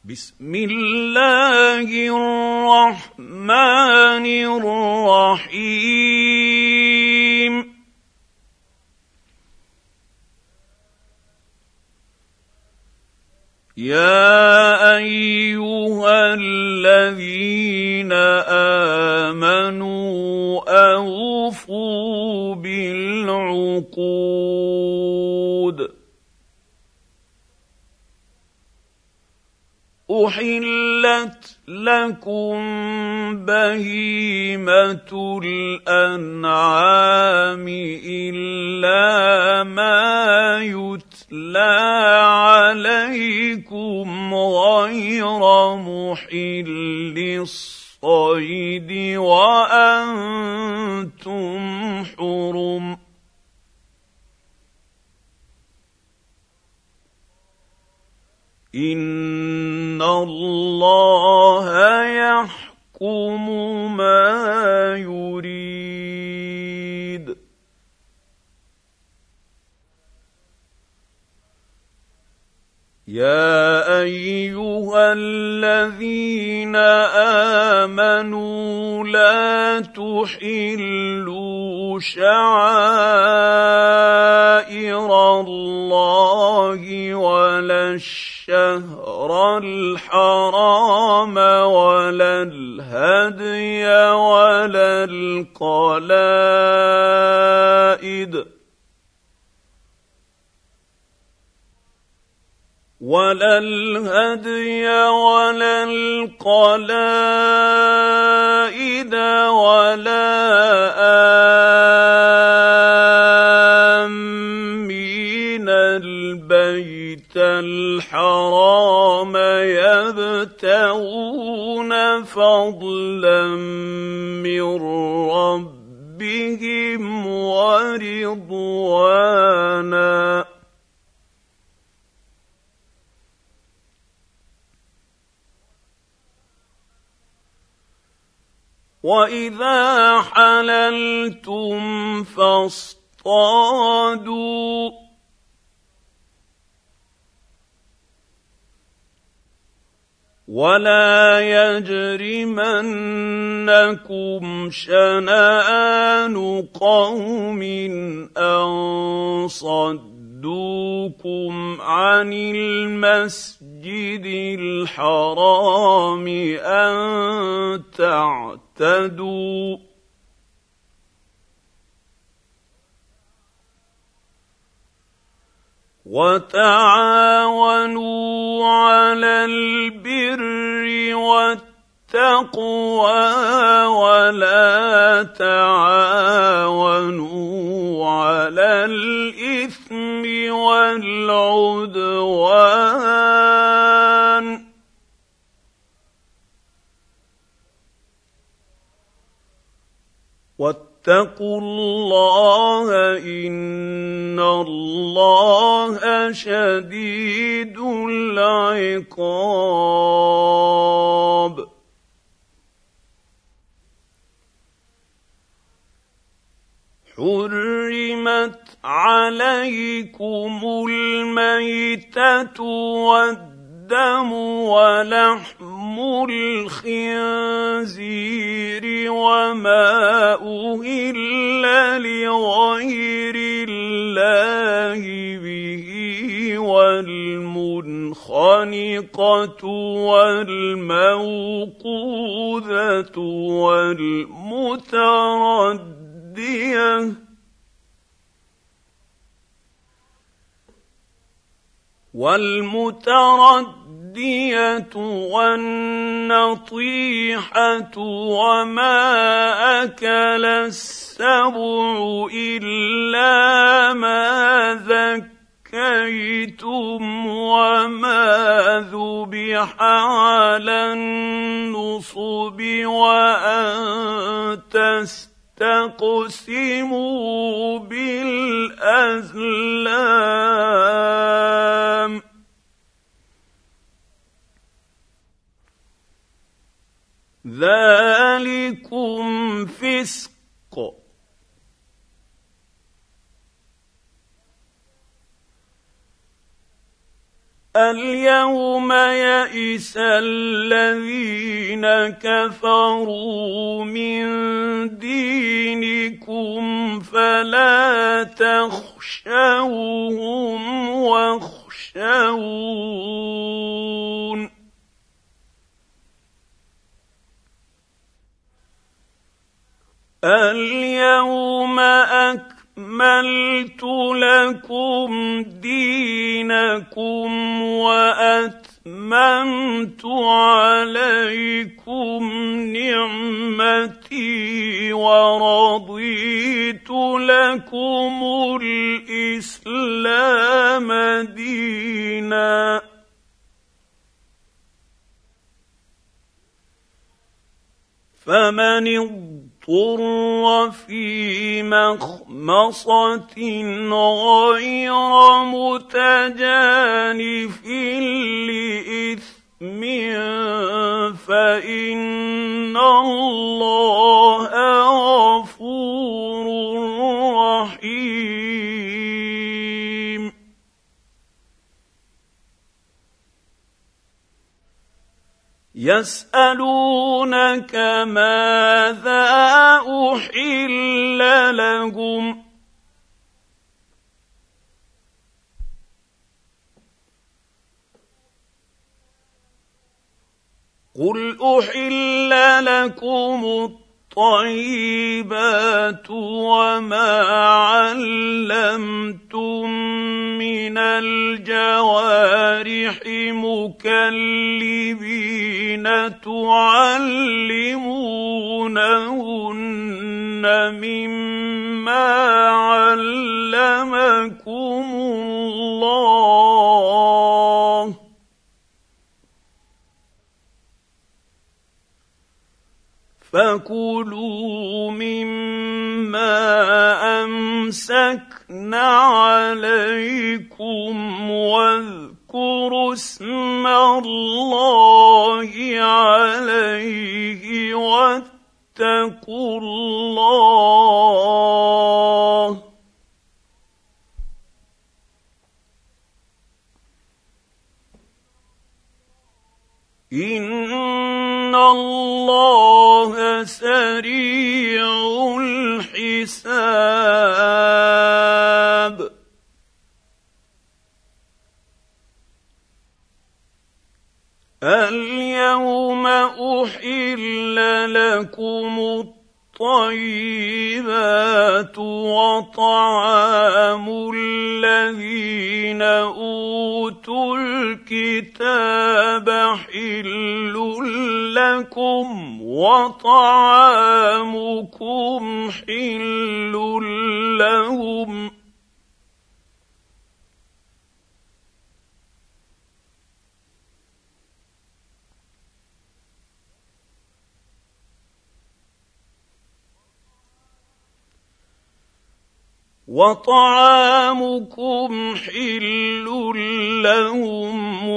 بسم الله الرحمن الرحيم يا أيها الذين آمنوا أوفوا بالعقود أحلت لكم بهيمة الأنعام إلا ما يتلى عليكم غير محل الصيد وأنتم حرم إن الله يحكم ما يريد يا أيها الذين آمنوا لا تحلوا شعائر الله ولا الشهر الحرام ولا الهدي ولا القلائد ولا آمين البيت الحرام يبتغون فضلا من ربهم ورضوانا وإذا حللتم فاصطادوا ولا يجرمنكم شنآن قوم أن صدوكم عن المسجد الحرام أن تعتدوا وتعاونوا على البر والتقوى ولا تعاونوا على الإثم والعدوان واتقوا الله إن الله شديد العقاب حرمت عليكم الميتة والدم ولحم الخنزير وما أهل لغير الله به والمنخنقة والموقوذة والمتردية والنطيحة وما أكل السبع إلا ما ذكيتم وما ذبح على النصب وأن تستقسموا بالأزلام ذلكم فسق اليوم يئس الذين كفروا من دينكم فلا تخشوهم واخشون اليوم أكملت لكم دينكم وأتممت عليكم نعمتي ورضيت لكم الإسلام دينا فمن اضطر في مخمصة غير متجانف لإثم فإن الله غفور رحيم يسألونك ماذا أحل لهم قل أحل لكم الطيبات وما علمتم من الجوارح مكلبين تعلمونهن مما علمكم الله فكلوا مما أمسكنا عليكم واذكروا اسم الله عليه واتقوا الله إن الله سريع الحساب اليوم أحل لكم الطيبات وطعام الذين أوتوا الكتاب حل لكم وطعامكم حل لهم وطعامكم حل لهم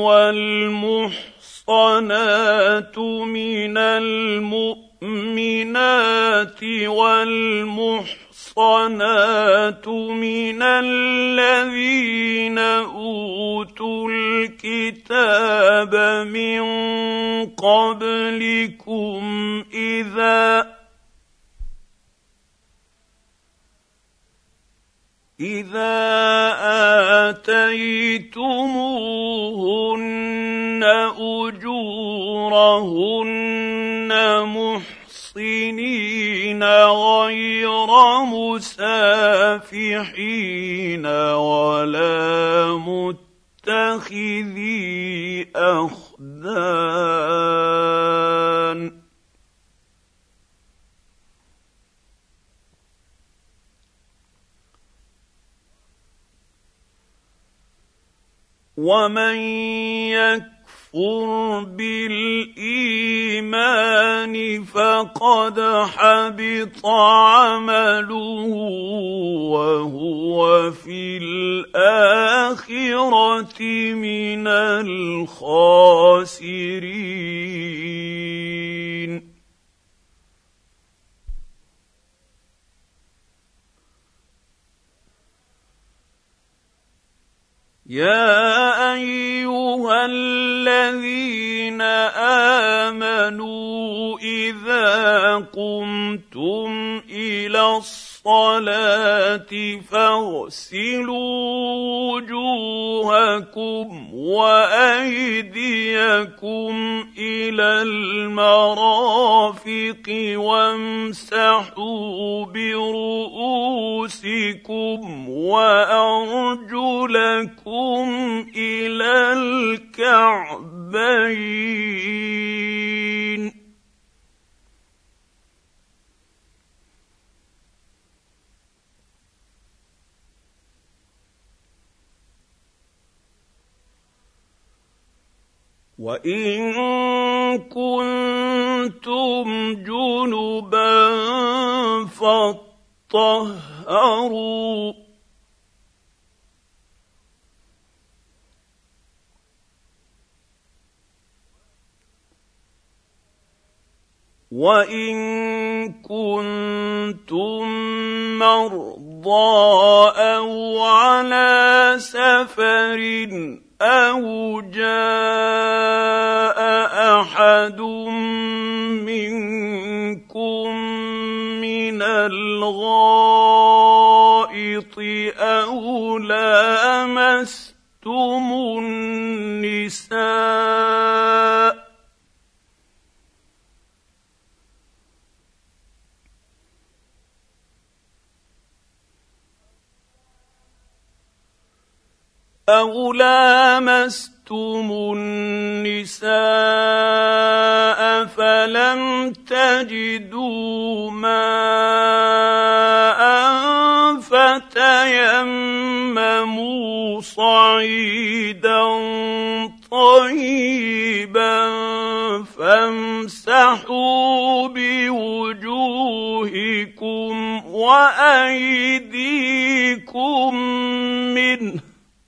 والمحصنات من المؤمنات والمحصنات من الذين أوتوا الكتاب من قبلكم إذا آتيتموهن أجورهن محصنين غير مسافحين ولا متخذي أخدان ومن يكفر بالإيمان فقد حبط عمله وهو في الآخرة من الخاسرين يا أيها الذين آمنوا إذا قمتم إلى الصلاة فاغسلوا وجوهكم وأيديكم إلى المرافق وامسحوا برؤوسكم وأرجلكم إلى الكعبين. وإن كنتم جنبا فاطهروا وإن كنتم مرضى أو على سفر أو جاء أحد منكم من الغائط أو لامستم النساء فلم تجدوا ماء فتيمموا صعيدا طيبا فامسحوا بوجوهكم وأيديكم منه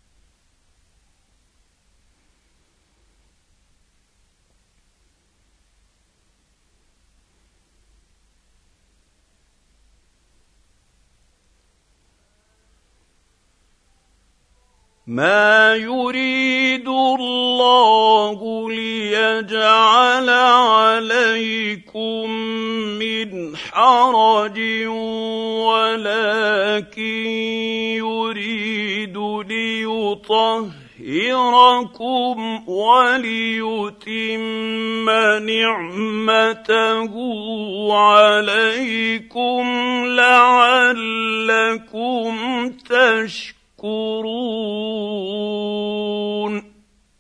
ما يريد الله ليجعل عليكم من حرج ولكن يريد ليطهركم وليتم نعمته عليكم لعلكم تشكرون.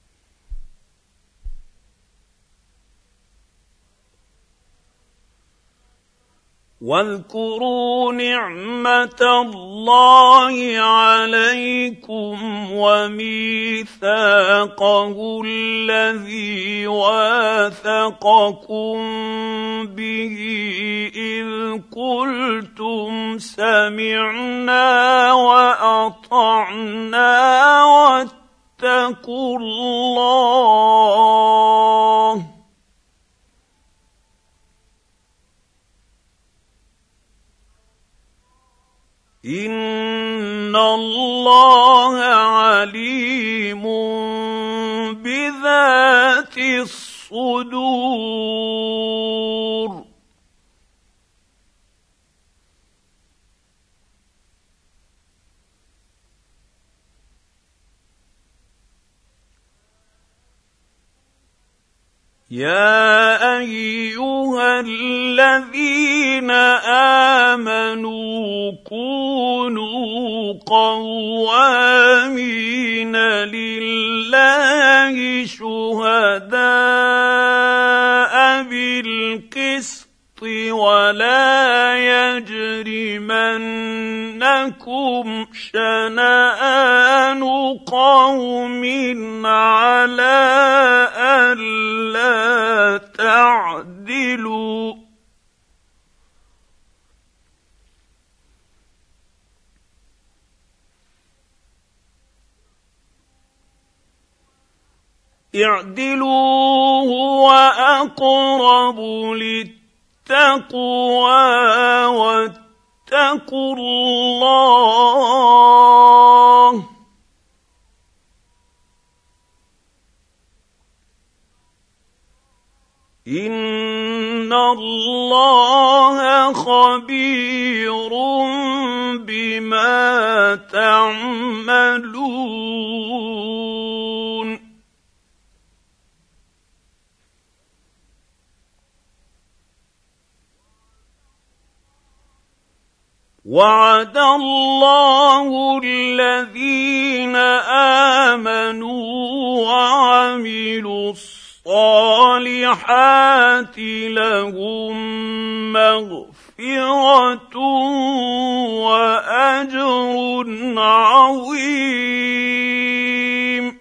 واذكروا نعمة الله عليكم وميثاقه الذي واثقكم به إذ قلتم سمعنا وأطعنا واتقوا الله إن الله عليم بذات الصدور. يا أيها الذين آمنوا كونوا قوامين لله شهداء بالقسط ولا يجرمنكم شنآن قوم على ألا تعدلوا اعدلوا هو أقرب للتقوى واتقوا الله إن الله خبير بما تعملون وعد الله الذين آمنوا وعملوا الصالحات لهم مغفرة وأجر عظيم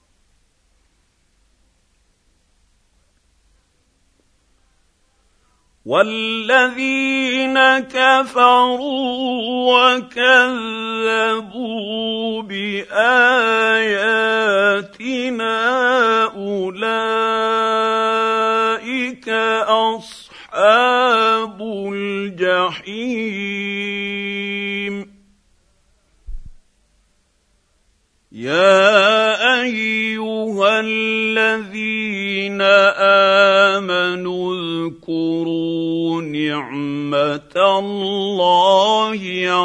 والذين كفروا وكذبوا بآياتنا أولئك أصحاب الجحيم يا أيها الذين آمنوا اذكروا نعمة الله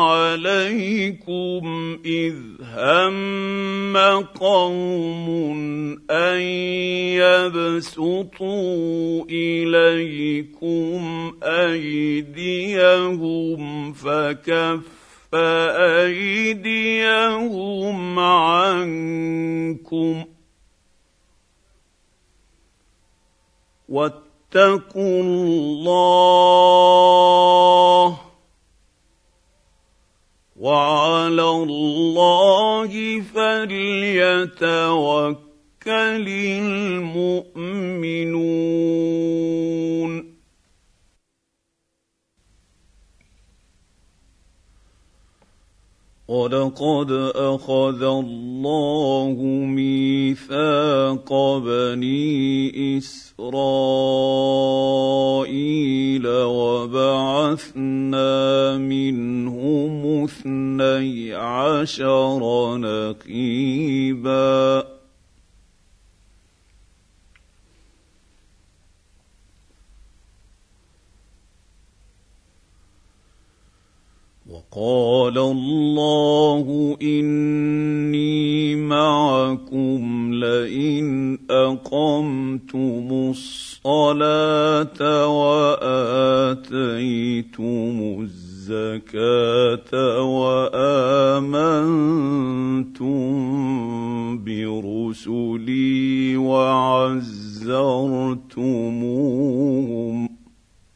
عليكم إذ هم قوم أن يبسطوا إليكم أيديهم فكف أيديهم عنكم واتقوا الله وعلى الله فليتوكل المؤمنون ولقد أخذ الله ميثاق بني إسرائيل وبعثنا منهم 12 نقيبا وقال الله إني معكم لئن أقمتم الصلاة وآتيتم الزكاة وآمنتم برسلي وعزرتموهم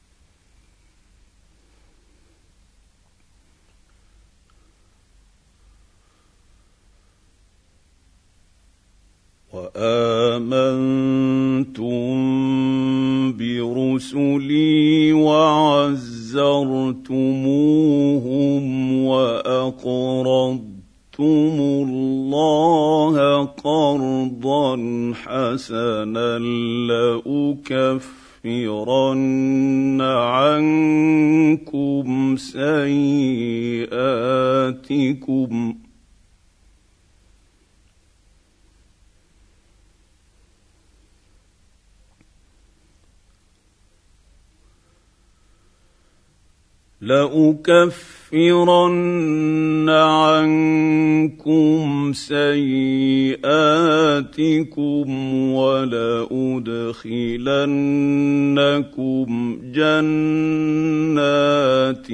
وأقرضتم الله قرضا حسنا لأكفرن عنكم سيئاتكم ولأدخلنكم جنات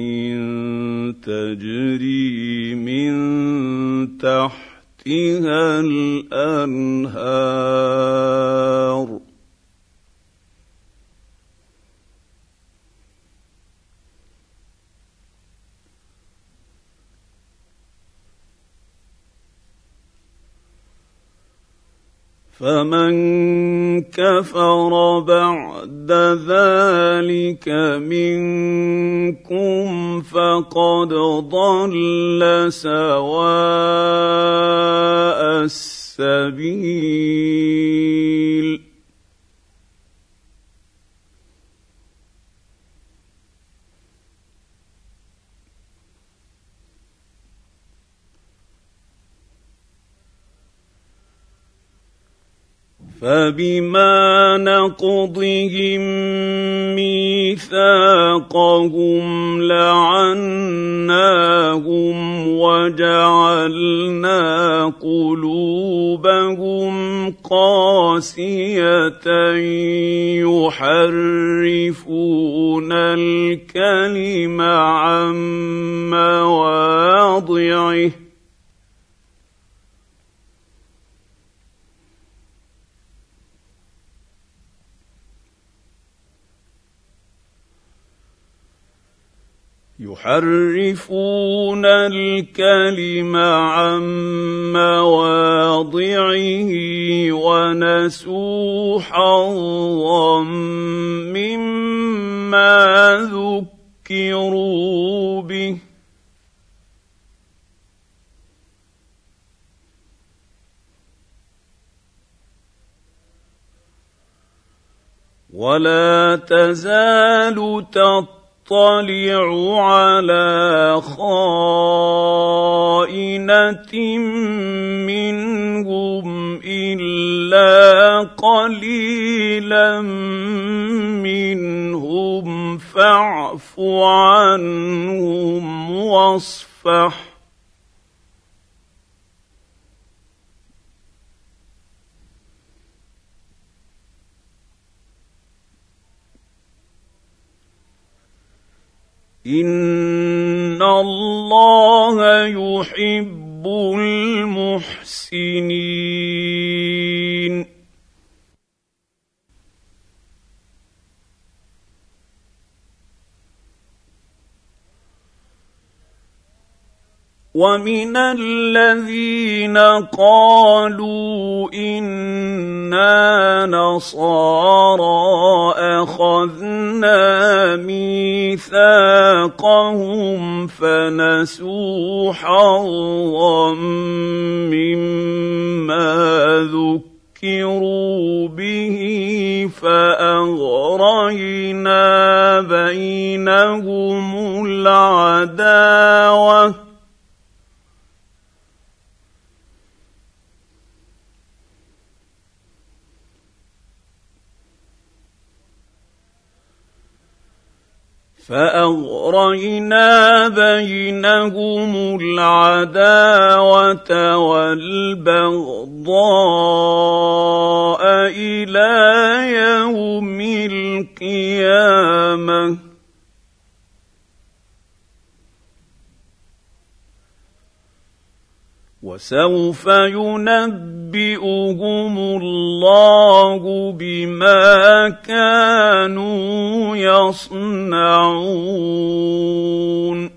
تجري من تحتها الأنهار فمن كفر بعد ذلك منكم فقد ضل سواء السبيل فبما نقضهم ميثاقهم لعناهم وجعلنا قلوبهم قاسية يحرفون الكلم عن مواضعه ونسوا حظا مما ذكروا به ولا تزال تطلع على خائنة منهم إلا قليلا منهم فاعف عنهم واصفح إن الله يحب المحسنين ومن الذين قالوا إنا نصارى أخذنا ميثاقهم فنسوا حظا مما ذكروا به فأغرينا بينهم العداوة والبغضاء إلى يوم القيامة وسوف ينبئهم الله بما كانوا يصنعون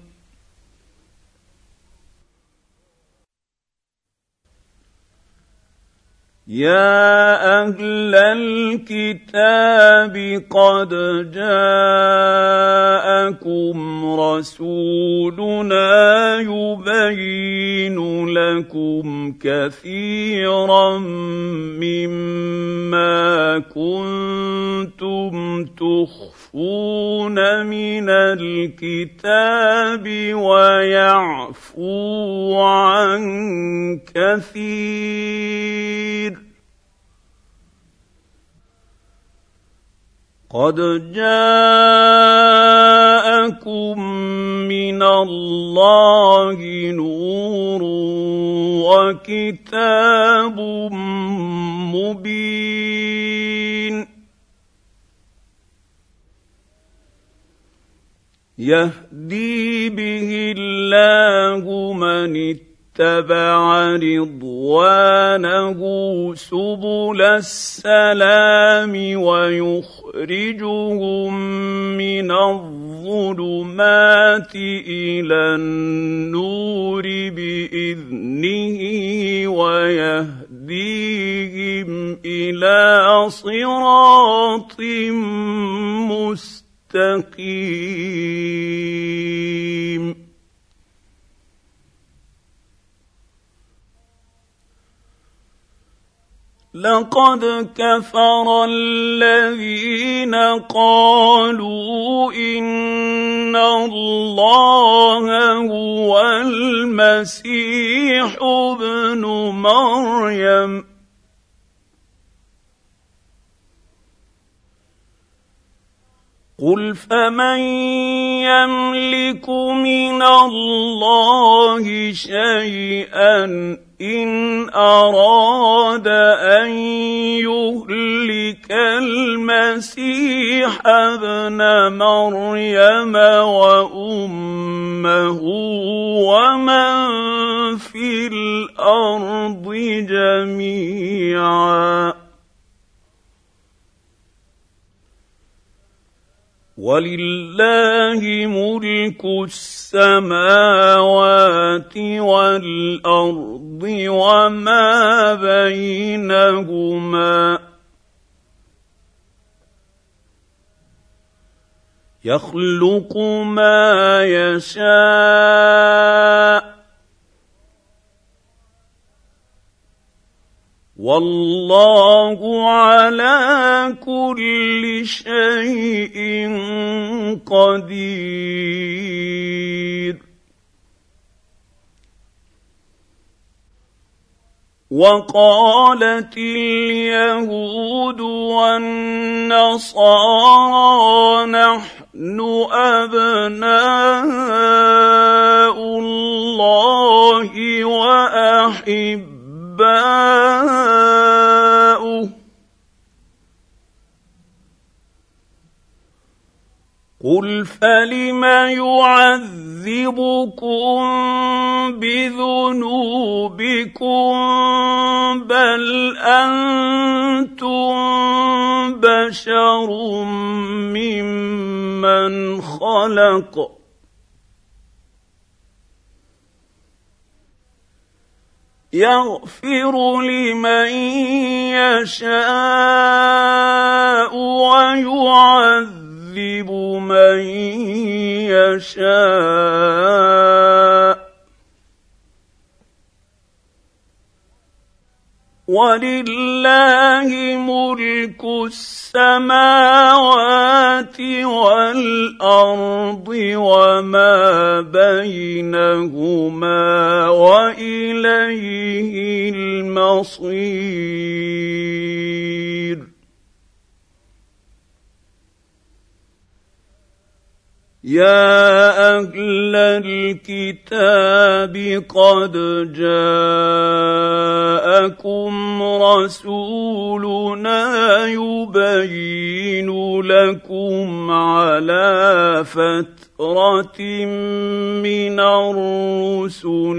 يا أهل الكتاب قد جاءكم رسولنا يبين لكم كثيرا مما كنتم تخفون من الكتاب ويعفو عن كثير قد جاءكم من الله نور وكتاب مبين يهدي به الله من اتبع رضوانه سبل السلام ويخرجهم من الظلمات إلى النور بإذنه ويهديهم إلى صراط مستقيم لقد كفر الذين قالوا إن الله هو المسيح ابن مريم قل فمن يملك من الله شيئا إن أراد أن يهلك المسيح ابن مريم وأمه ومن في الأرض جميعا ولله ملك السماوات والأرض وما بينهما يخلق ما يشاء والله على كل شيء قدير وقالت اليهود والنصارى نحن أبناء الله وأحباؤه قل فلم يعذبكم بذنوبكم بل أنتم بشر ممن خلق يغفر لمن يشاء ويعذب من يشاء ولله ملك السماوات والأرض وما بينهما وإليه المصير يا أهل الكتاب قد جاءكم رسولنا يبين لكم على فترة من الرسل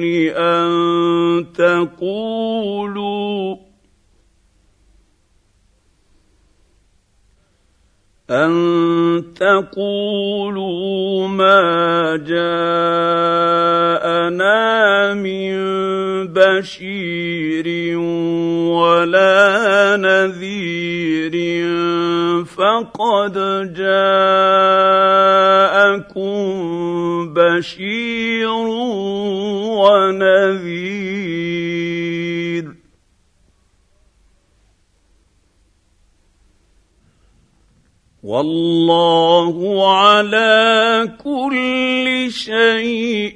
أن تقولوا ما جاءنا من بشير ولا نذير فقد جاءكم بشير ونذير والله على كل شيء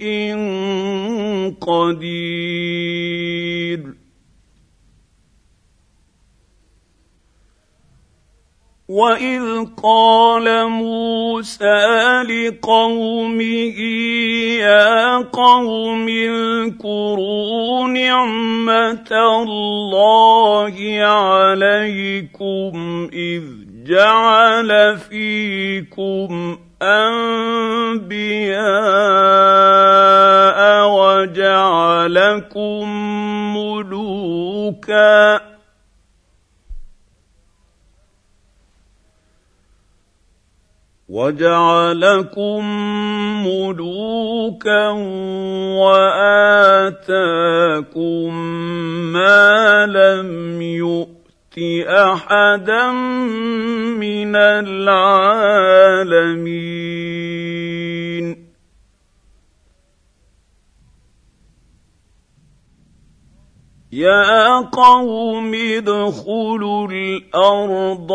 قدير وإذ قال موسى لقومه يا قوم اذكروا نعمة الله عليكم إذ جعل فيكم أنبياء وجعلكم ملوكا وآتاكم ما لم يؤت أحدا من العالمين يا قوم ادخلوا الأرض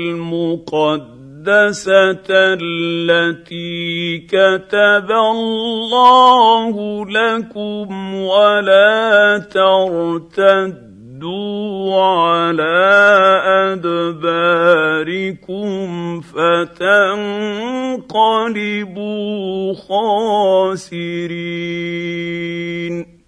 المقدسة التي كتب الله لكم ولا ترتدوا فَارْتَدُّوا عَلَىٰ أَدْبَارِكُمْ فَتَنقَلِبُوا خَاسِرِينَ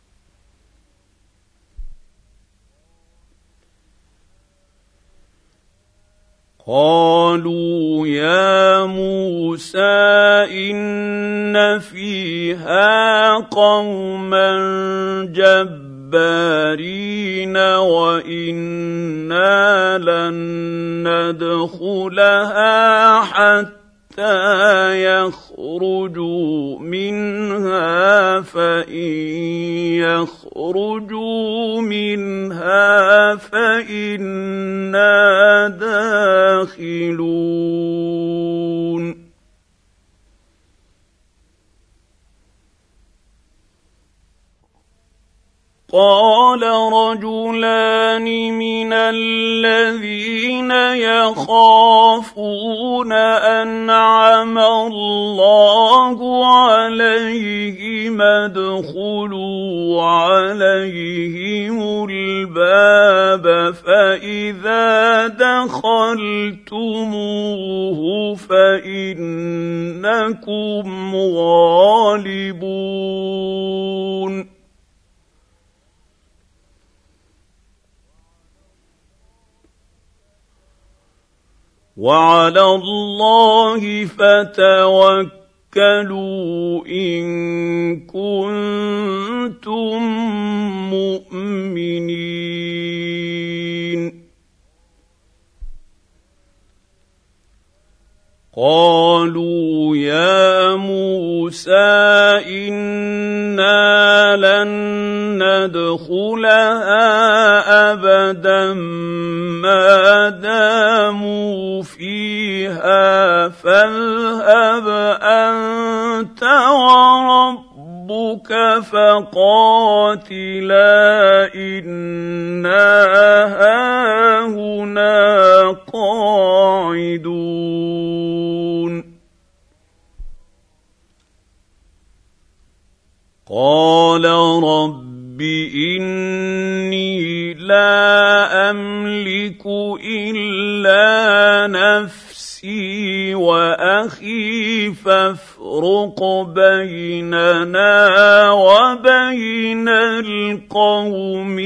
قَالُوا يَا مُوسَىٰ إِنَّ فِيهَا قَوْمًا جَبَّارِينَ وَإِنَّا لَن نَّدْخُلَهَا حَتَّىٰ يَخْرُجُوا مِنْهَا فَإِن يَخْرُجُوا مِنْهَا فَإِنَّا دَاخِلُونَ قَالَ رَجُلَانِ مِنَ الَّذِينَ يَخَافُونَ أَنْعَمَ اللَّهُ عَلَيْهِمْ ادْخُلُوا عَلَيْهِمُ الْبَابَ فَإِذَا دَخَلْتُمُوهُ فَإِنَّكُمْ غَالِبُونَ وَعَلَى اللَّهِ فَتَوَكَّلُوا إِن كُنتُم مُّؤْمِنِينَ قَالُوا يَا مُوسَىٰ إِنَّا لَن نَّدْخُلَهَا أَبَدًا مَّا دَامُوا فِيهَا فَاذْهَبْ أَنتَ وَرَبُّكَ فَقَاتِلَا إِنَّا هَاهُنَا قَاعِدُونَ قَالَ رَبِّ إِنِّي لَا أَمْلِكُ إِلَّا نَفْسِي وَأَخِي فَافْرُقْ بَيْنَنَا وَبَيْنَ الْقَوْمِ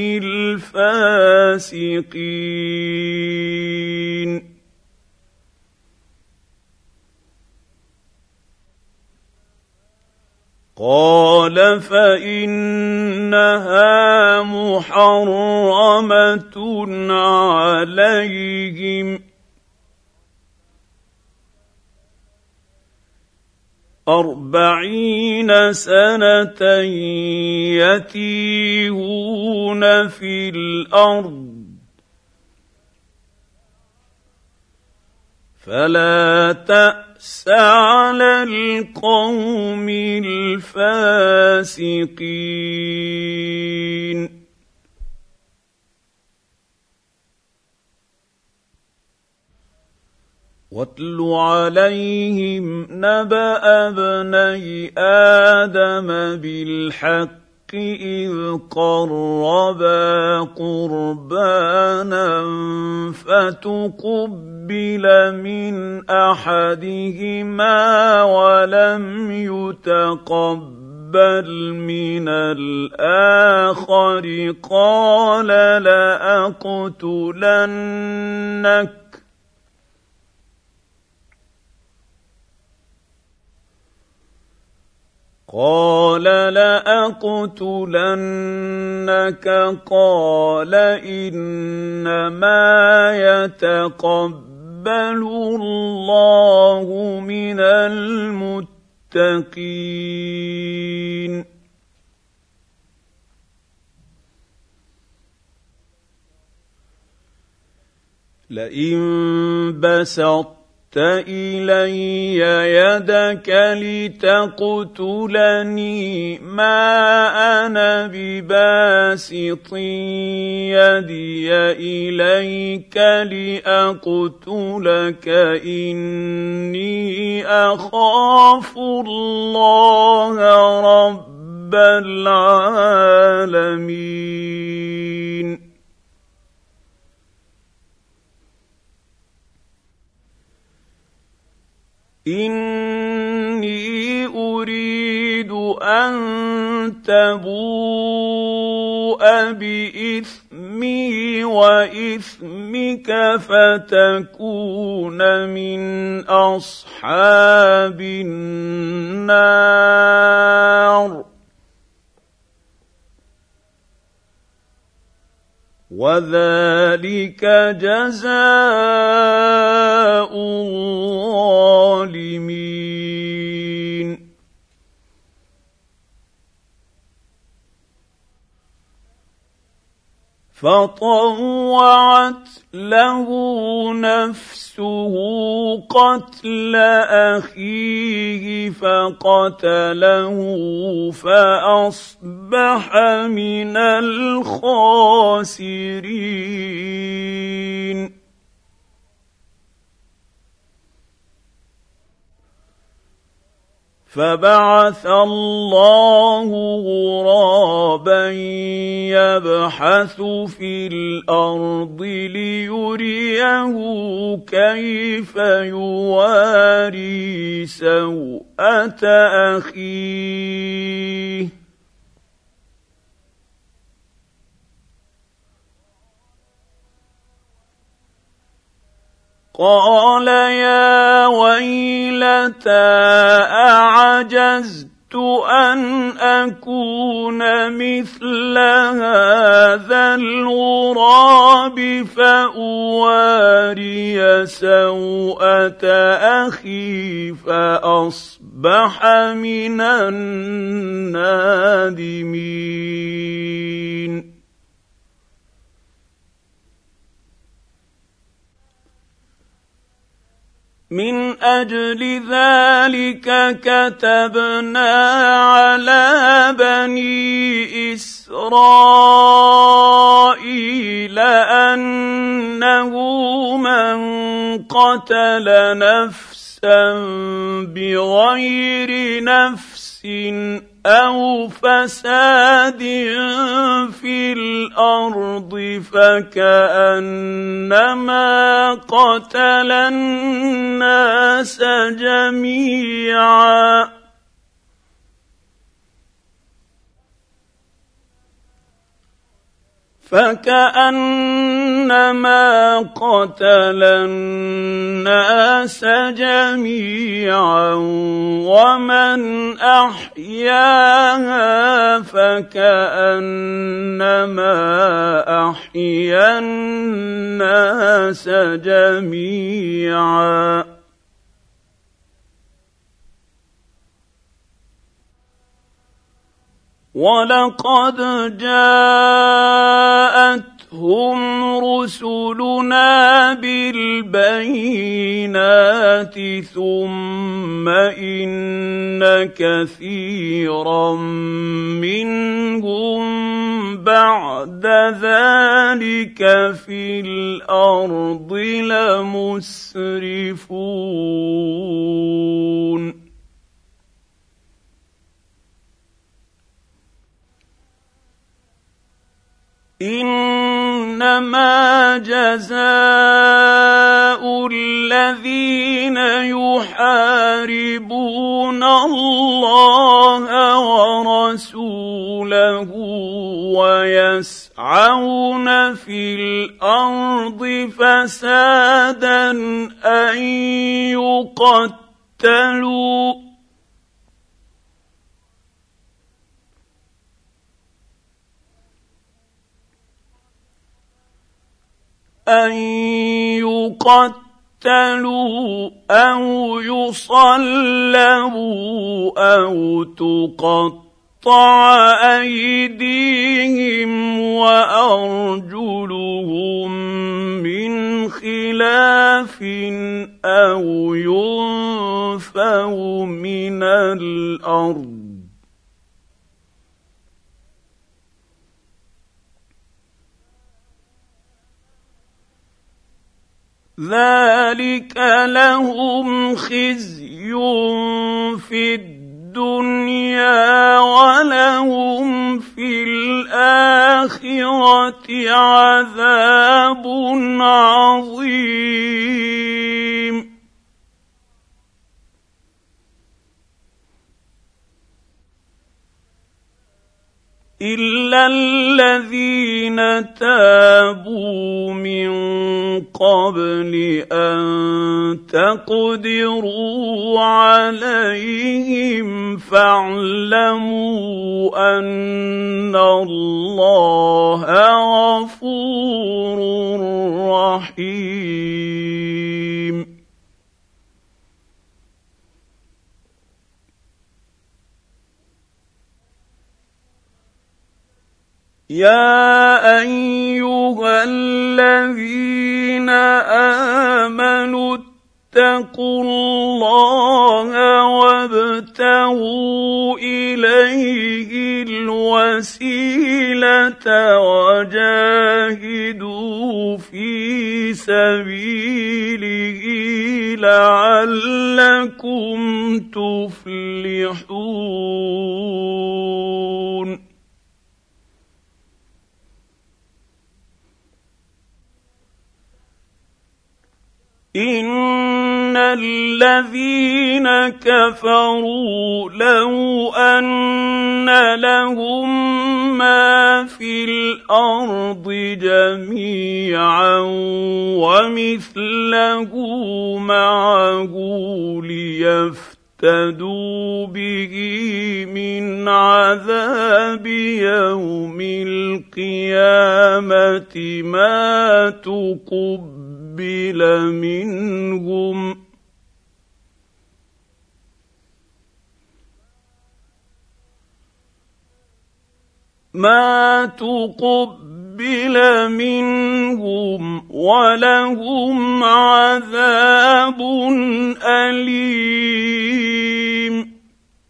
الْفَاسِقِينَ قَالَ فَإِنَّهَا مُحَرَّمَةٌ عَلَيْهِمْ 40 سَنَةً يَتِيهُونَ فِي الْأَرْضِ فَلَا تَأْسَ عَلَى الْقَوْمِ الْفَاسِقِينَ وَاتْلُ عَلَيْهِمْ نَبَأَ ابْنَيْ آدَمَ بِالْحَقِّ إِذْ قَرَّبَا قُرْبَانًا فَتُقُبِّلَ مِنْ أَحَدِهِمَا وَلَمْ يُتَقَبَّلْ مِنَ الْآخَرِ قَالَ لَأَقْتُلَنَّكَ قَالَ إِنَّمَا يَتَقَبَّلُ اللَّهُ مِنَ الْمُتَّقِينَ لَئِن بَسَطتَ إِلَيَّ يَدَكَ لِتَقْتُلَنِي مَا أَنَا بِبَاسِطٍ يَدِيَ إِلَيْكَ لِأَقْتُلَكَ إِنِّي أَخَافُ اللَّهَ رَبَّ الْعَالَمِينَ إني أريد أن تبوء بإثمي وإثمك فتكون من أصحاب النار وذلك جزاء الظالمين فطوعت له نفسه قتل أخيه فقتله فأصبح من الخاسرين فبعث الله غرابا يبحث في الأرض ليريه كيف يواري سوءة أخيه قال يا ويلتى أعجزت أن أكون مثل هذا الغراب فأواري سوءة أخي فأصبح من النادمين من أجل ذلك كتبنا على بني إسرائيل أنه من قتل نفسا بغير نفس أو فساد في الأرض فكأنما قتل الناس جميعا فكأنما قتل الناس جميعا ومن أحياها فكأنما أحيا الناس جميعا ولقد جاءتهم رسلنا بالبينات ثم إن كثيرا منهم بعد ذلك في الأرض لمسرفون إنما جزاء الذين يحاربون الله ورسوله ويسعون في الأرض فسادا أن يقتلوا أو يصلبوا أو تقطع أيديهم وأرجلهم من خلاف أو ينفوا من الأرض ذلك لهم خزي في الدنيا ولهم في الآخرة عذاب عظيم إلا الذين تابوا من قبل أن تقدروا عليهم فاعلموا أن الله غفور رحيم. يا أيها الذين آمنوا اتقوا الله وابتغوا إليه الوسيلة وجاهدوا في سبيله لعلكم تفلحون. إن الذين كفروا لو أن لهم ما في الأرض جميعا ومثله معه ليفتدوا به من عذاب يوم القيامة ما تقبل منهم ولهم عذاب أليم.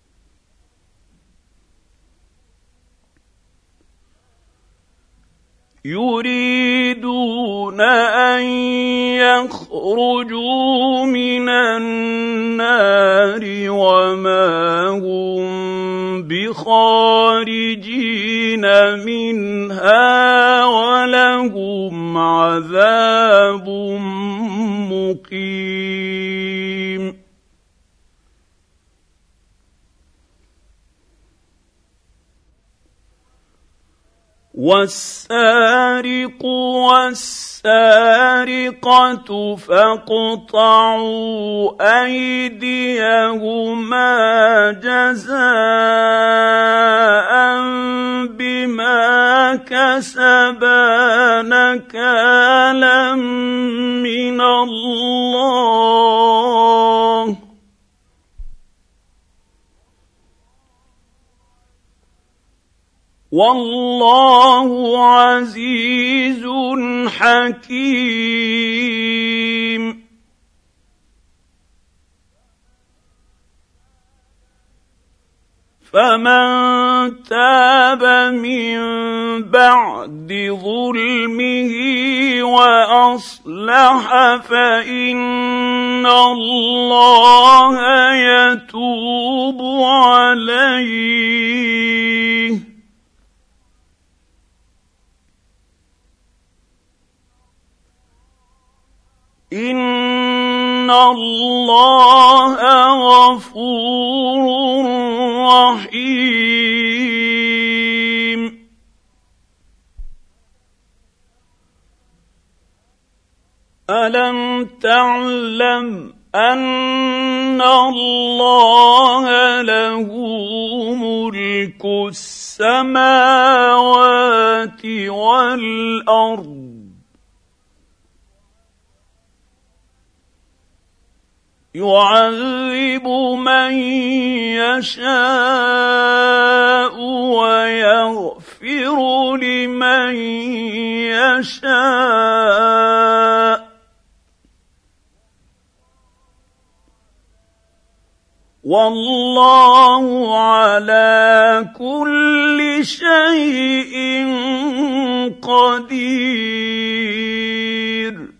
يريدون أن يخرجوا من النار وما هم بخارجين منها ولهم عذاب مقيم. والسارق والسارقة فاقطعوا أيديهما جزاء بما كسبا نكالا من الله والله عزيز حكيم. فمن تاب من بعد ظلمه وأصلح فإن الله يتوب عليه إن الله غفور رحيم. ألم تعلم أن الله له ملك السماوات والأرض يعذب من يشاء ويغفر لمن يشاء والله على كل شيء قدير.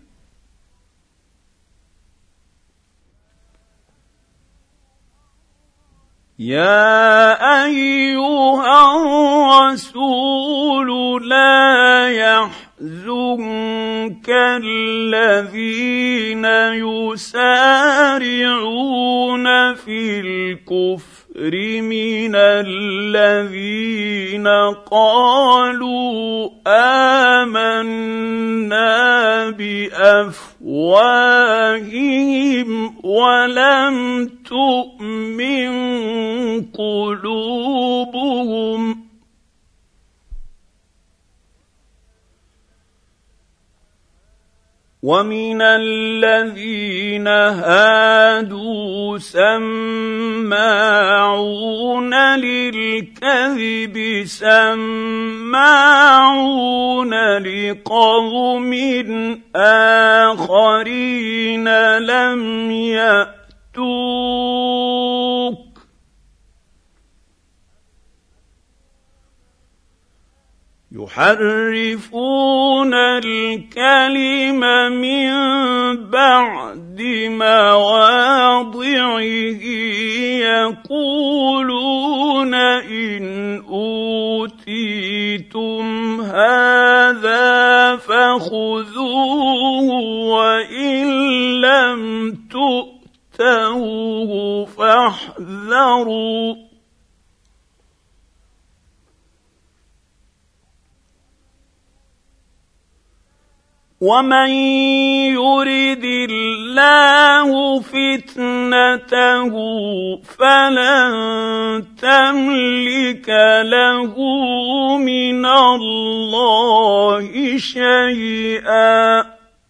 يا أيها الرسول لا يحزنك الذين يسارعون في الكفر الكفر من الذين قالوا آمنا بأفواههم ولم تؤمن قلوبهم ومن الذين هادوا سماعون للكذب سماعون لقوم آخرين لم يأتوك يحرفون الكلم من بعد مواضعه يقولون إن أوتيتم هذا فخذوه وإن لم تؤتوه فاحذروا ومن يرد الله فتنته فلن تملك له من الله شيئا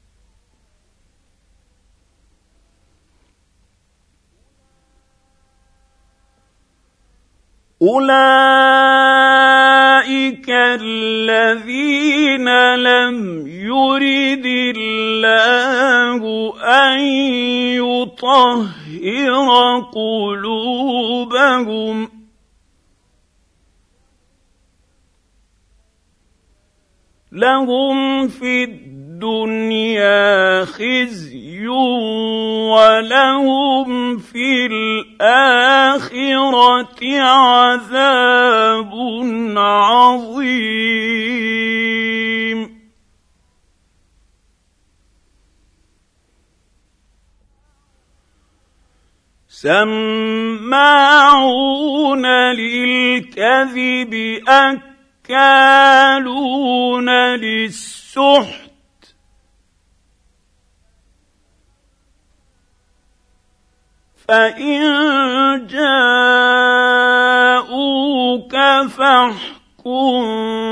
أولئك الذين لم يرد الله أن يطهر قلوبهم لهم في الدنيا خزي ولهم في الآخرة عذاب عظيم سماعون للكذب أكالون للسحت فإن جاءوك فاحكم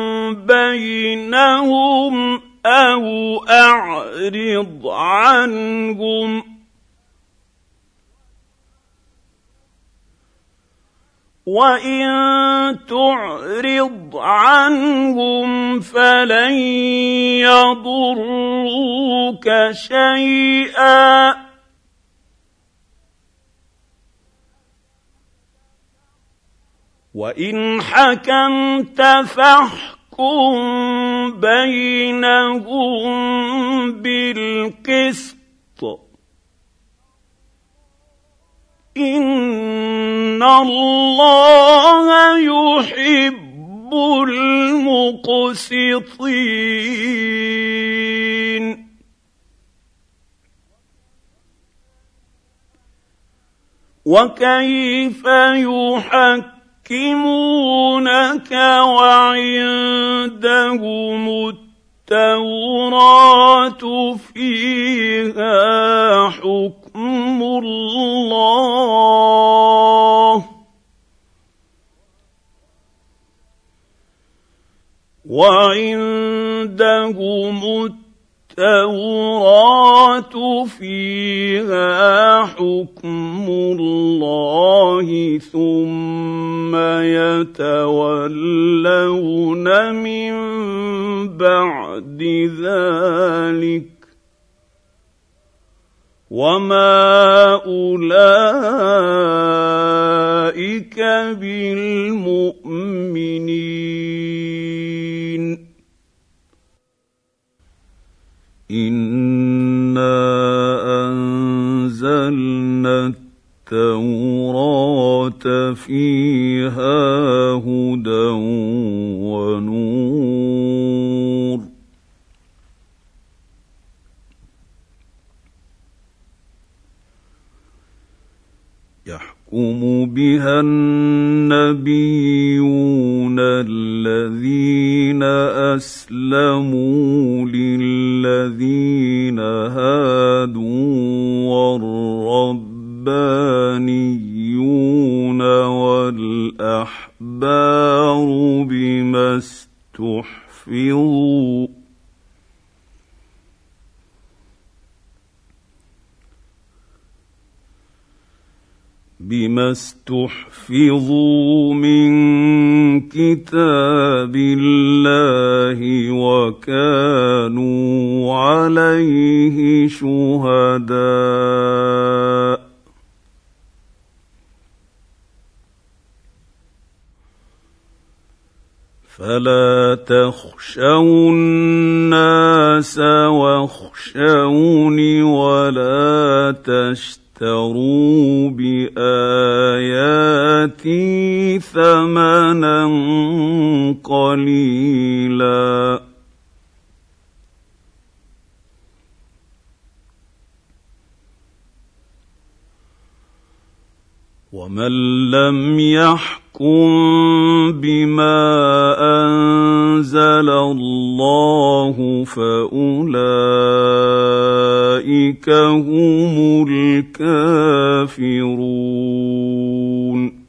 بينهم أو أعرض عنهم وإن تعرض عنهم فلن يضروك شيئا وإن حكمت فاحكم بينهم بالقسط إن الله يحب المقسطين وكيف يحكمونك وعندهم التوراة فيها حكم الله وعندهم التوراة فيها حكم الله ثم يتولون من بعد ذلك وما أولئك بالمؤمنين إنا أنزلنا التوراة فيها هدى ونور يحكم بها النبيون الذين أسلموا للذين هادوا والربانيون والأحبار بما استحفظوا من كتاب الله وكانوا عليه شهداء فلا تخشوا الناس واخشوني ولا تشتروا بآياتي ثمنا قليلا ومن لم يحكم بما أنزل الله فأولئك هم الكافرون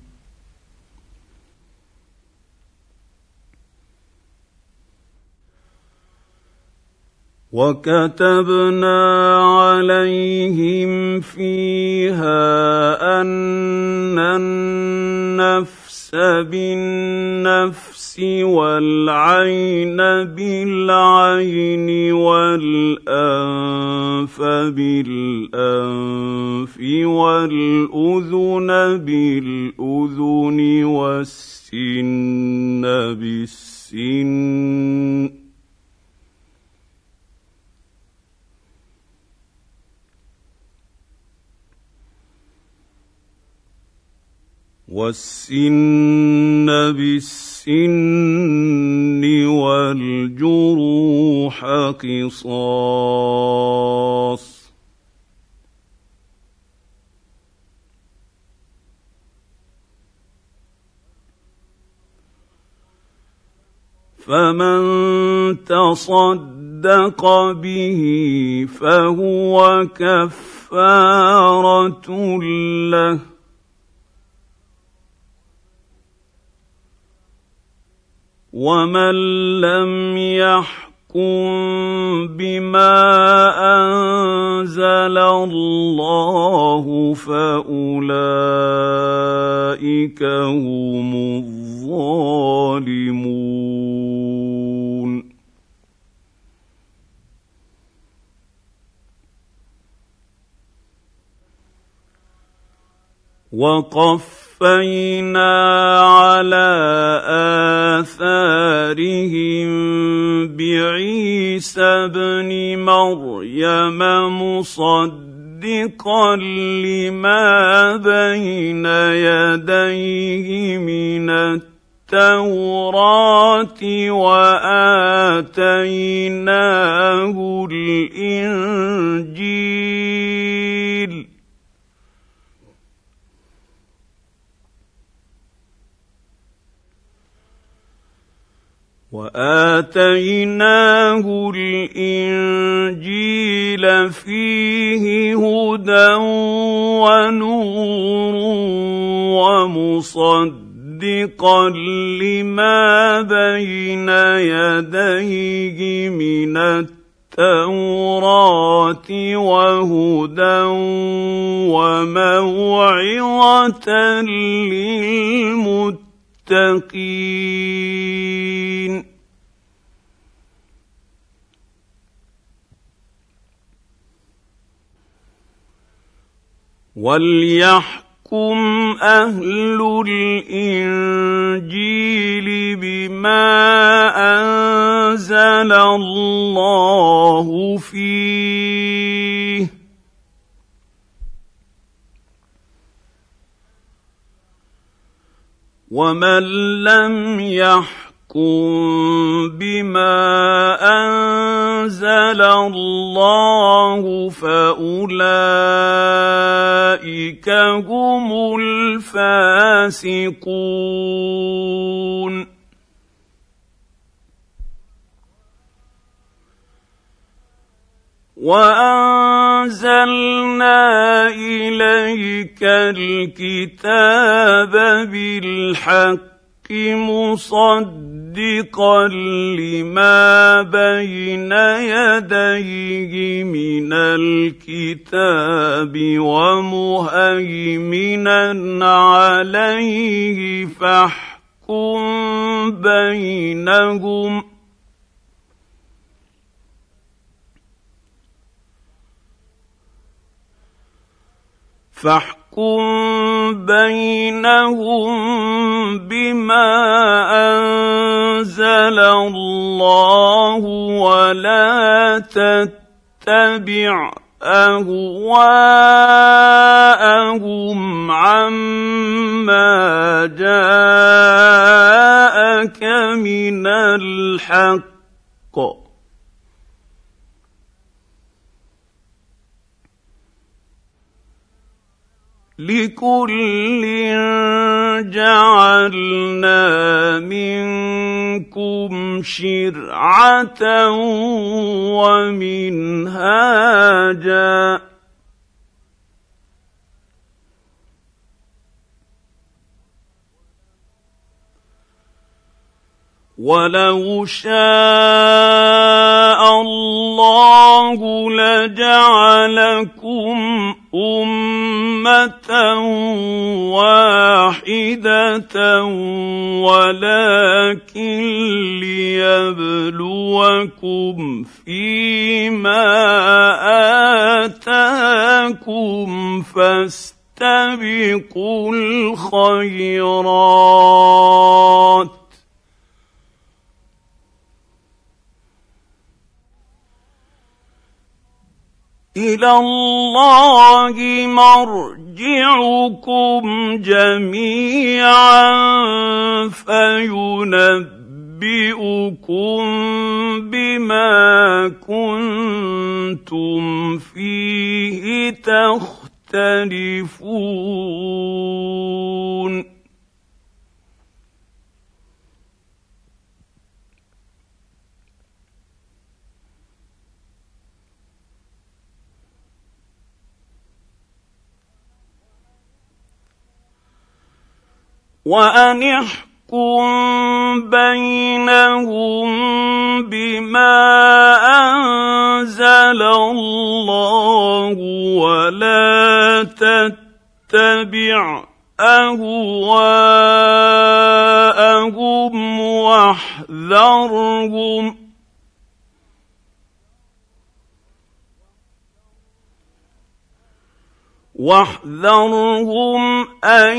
وكتبنا عليهم فيها أن النفس بالنفس والعين بالعين والأنف بالأنف والأذن بالأذن والسن بالسن بالسن والجروح قصاص فمن تصدق به فهو كفارة له ومن لم يحكم بما أنزل الله فأولئك هم الظالمون وقفينا على آثارهم بعيسى ابن مريم مصدقا لما بين يديه من التوراة وآتيناه الإنجيل فيه هدى ونور ومصدقا لما بين يديه من التوراة وهدى وموعظة للمتقين وليحكم أهل الإنجيل بما أنزل الله فيه ومن لم يحكم بما أنزل الله فأولئك فاولئك هم الفاسقون. وأنزلنا إليك الكتاب بالحق مصدقا لما بين يديه من الكتاب ومهيمنا عليه فاحكم بينهم بما أنزل الله ولا تتبع أهواءهم عما جاءك من الحق لكل جعلنا منكم شرعة ومنهاجا ولو شاء الله لجعلكم أمة واحدة ولكن ليبلوكم فيما آتاكم فاستبقوا الخيرات إلى الله مرجعكم جميعا فينبئكم بما كنتم فيه تختلفون. وأن احكم بينهم بما أنزل الله ولا تتبع أهواءهم واحذرهم أن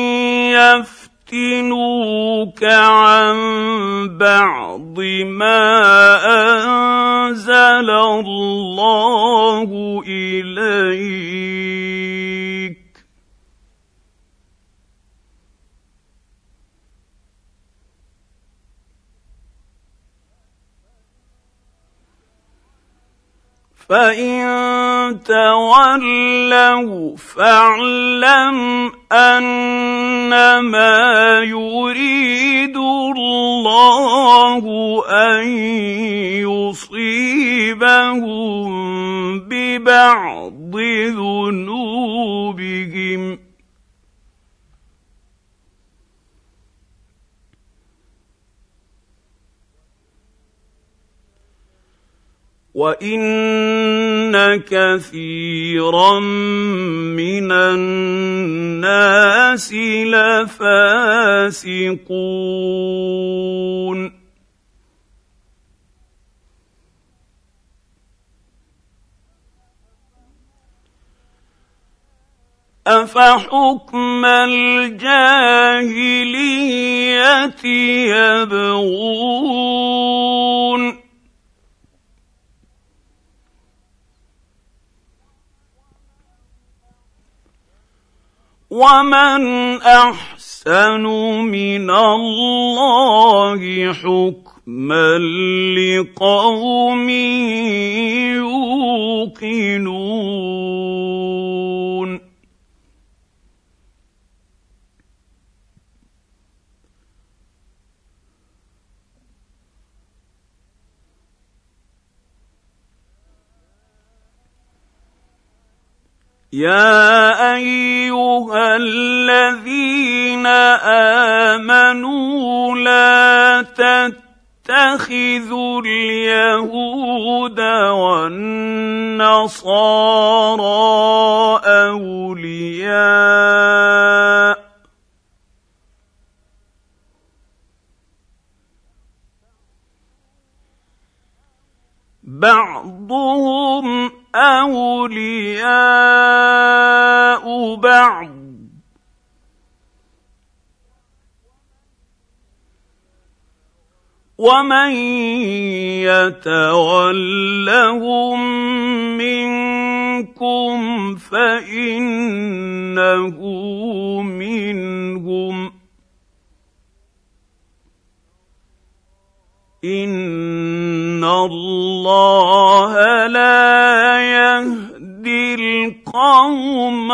يفتنوك عن بعض ما أنزل الله إليك فإن تولوا فاعلم أنما يريد الله أن يصيبهم ببعض ذنوبهم وَإِنَّ كَثِيرًا مِّنَ النَّاسِ لَفَاسِقُونَ أَفَحُكْمَ الْجَاهِلِيَّةِ يَبْغُونَ وَمَنْ أَحْسَنُ مِنَ اللَّهِ حُكْمًا لِقَوْمٍ يُوقِنُونَ يا ايها الذين امنوا لا تتخذوا اليهود والنصارى اولياء بعضهم اولياء بعض ومن يتولهم منكم فانه منهم ان الله لا يهدي القوم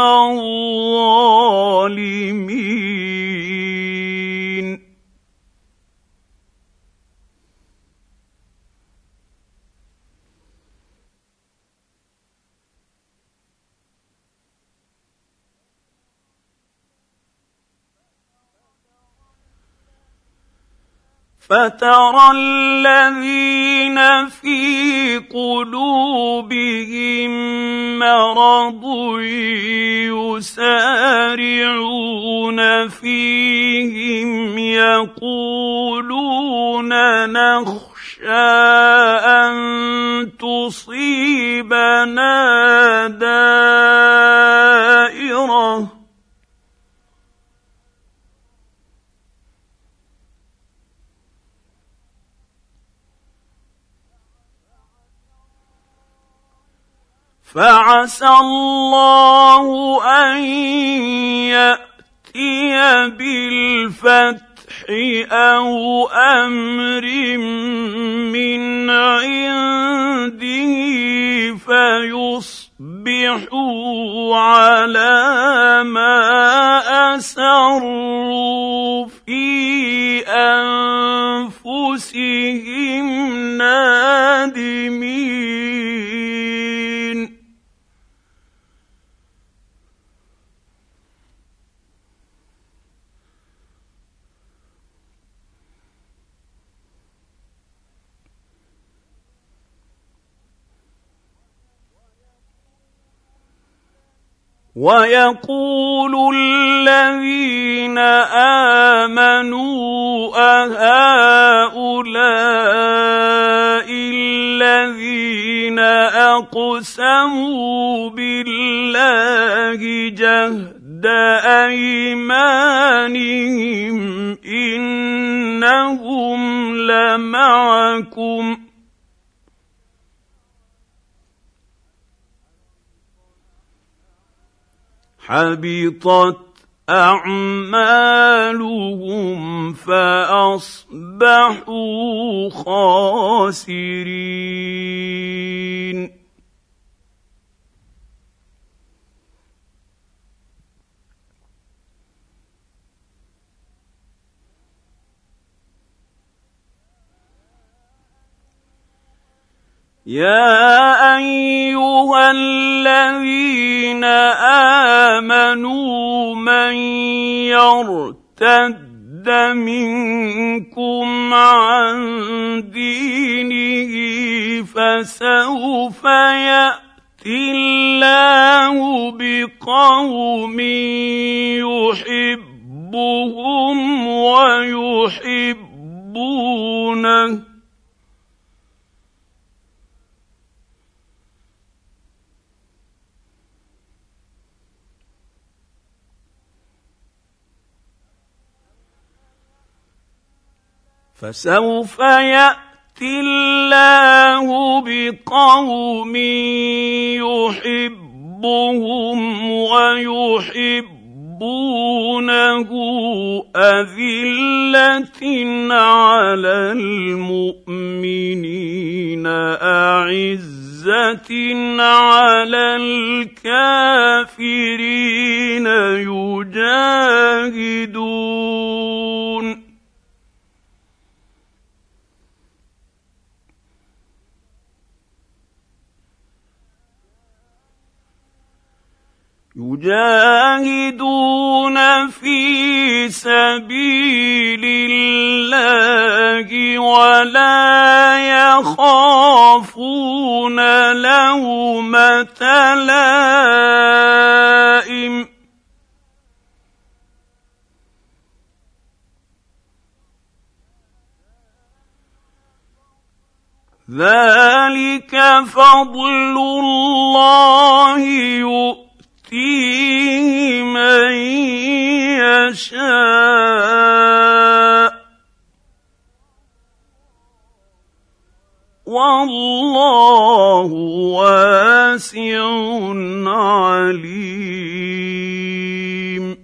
الظالمين فترى الذين في قلوبهم مرض يسارعون فيهم يقولون نخشى أن تصيبنا دائرة فعسى الله أن يأتي بالفتح أو أمر من عنده فيصبحوا على ما أسروا في أنفسهم نادمين ويقول الذين آمنوا أهؤلاء الذين أقسموا بالله جهد أيمانهم إنهم لمعكم حبطت أعمالهم فأصبحوا خاسرين يا أيها الذين آمنوا من يرتد منكم عن دينه فسوف يأتي الله بقوم يحبهم ويحبونه فسوف يأتي الله بقوم يحبهم ويحبونه أذلة على المؤمنين أعزة على الكافرين يجاهدون يجاهدون في سبيل الله ولا يخافون لومة لائم ذلك فضل الله يؤتيه من يشاء والله واسع عليم.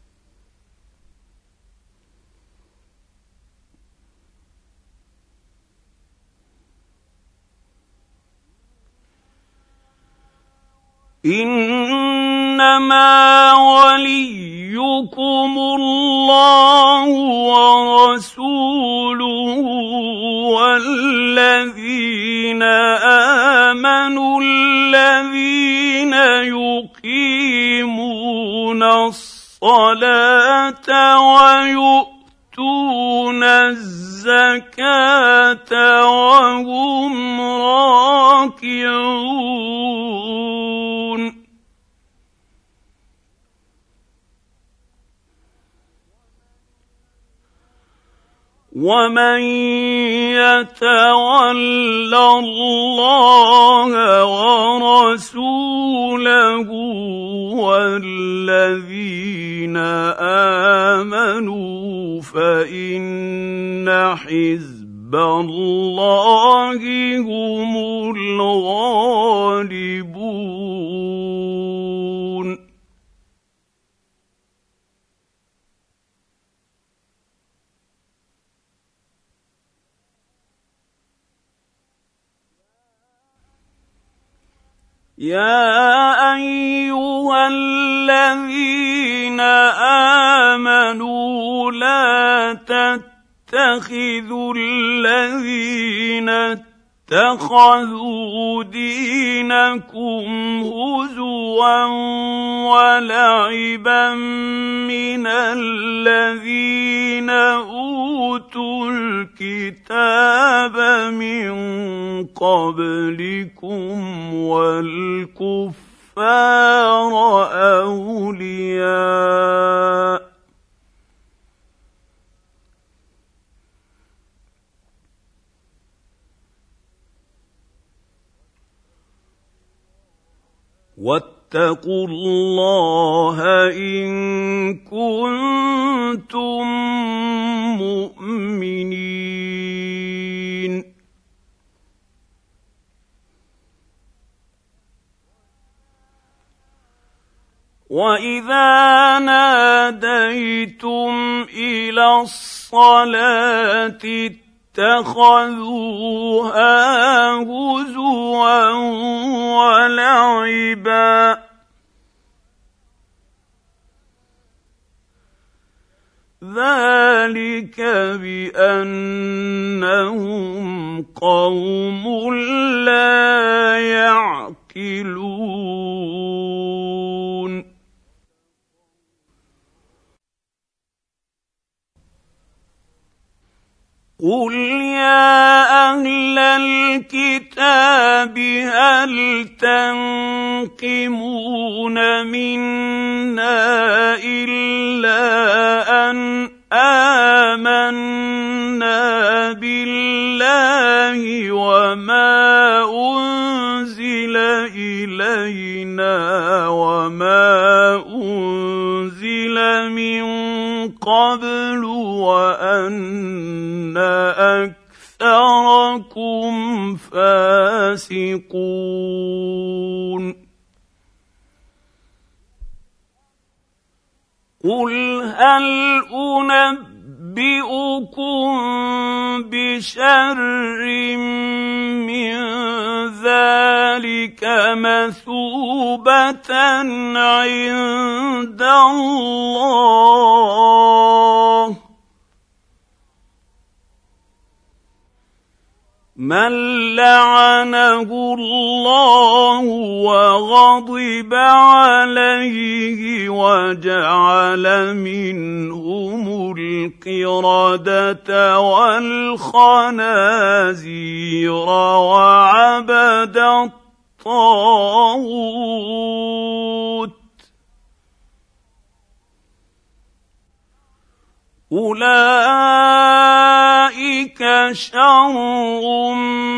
إنما وليكم الله ورسوله والذين آمنوا الذين يقيمون الصلاة ويؤتون الزكاة وهم راكعون. ومن يتول الله ورسوله والذين آمنوا فإن حزب الله هم الغالبون. يا أيها الذين آمنوا لا تتخذوا الذين اتخذوا دينكم هزوا ولعبا من الذين أوتوا الكتاب من قبلكم والكفار أولياء واتقوا الله إن كنتم مؤمنين. وإذا ناديتم إلى الصلاة اتخذوها هزوا ولعبا ذلك بأنهم قوم لا يعقلون. قل يا أهل الكتاب هل تنقمون منا إلا أن آمنا بالله وما أنزل إلينا وما أنزل من قبل وأن أكثركم فاسقون. قل هل أنبئكم بشر من ذلك مثوبة عند الله من لعنه الله وغضب عليه وجعل منهم القردة والخنازير وعبد الطاغوت أولئك شر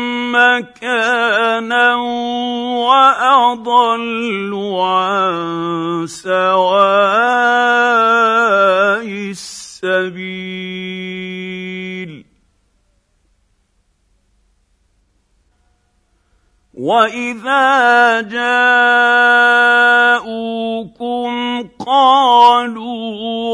مكانا وأضل عن سواء السبيل وإذا جاءوكم قالوا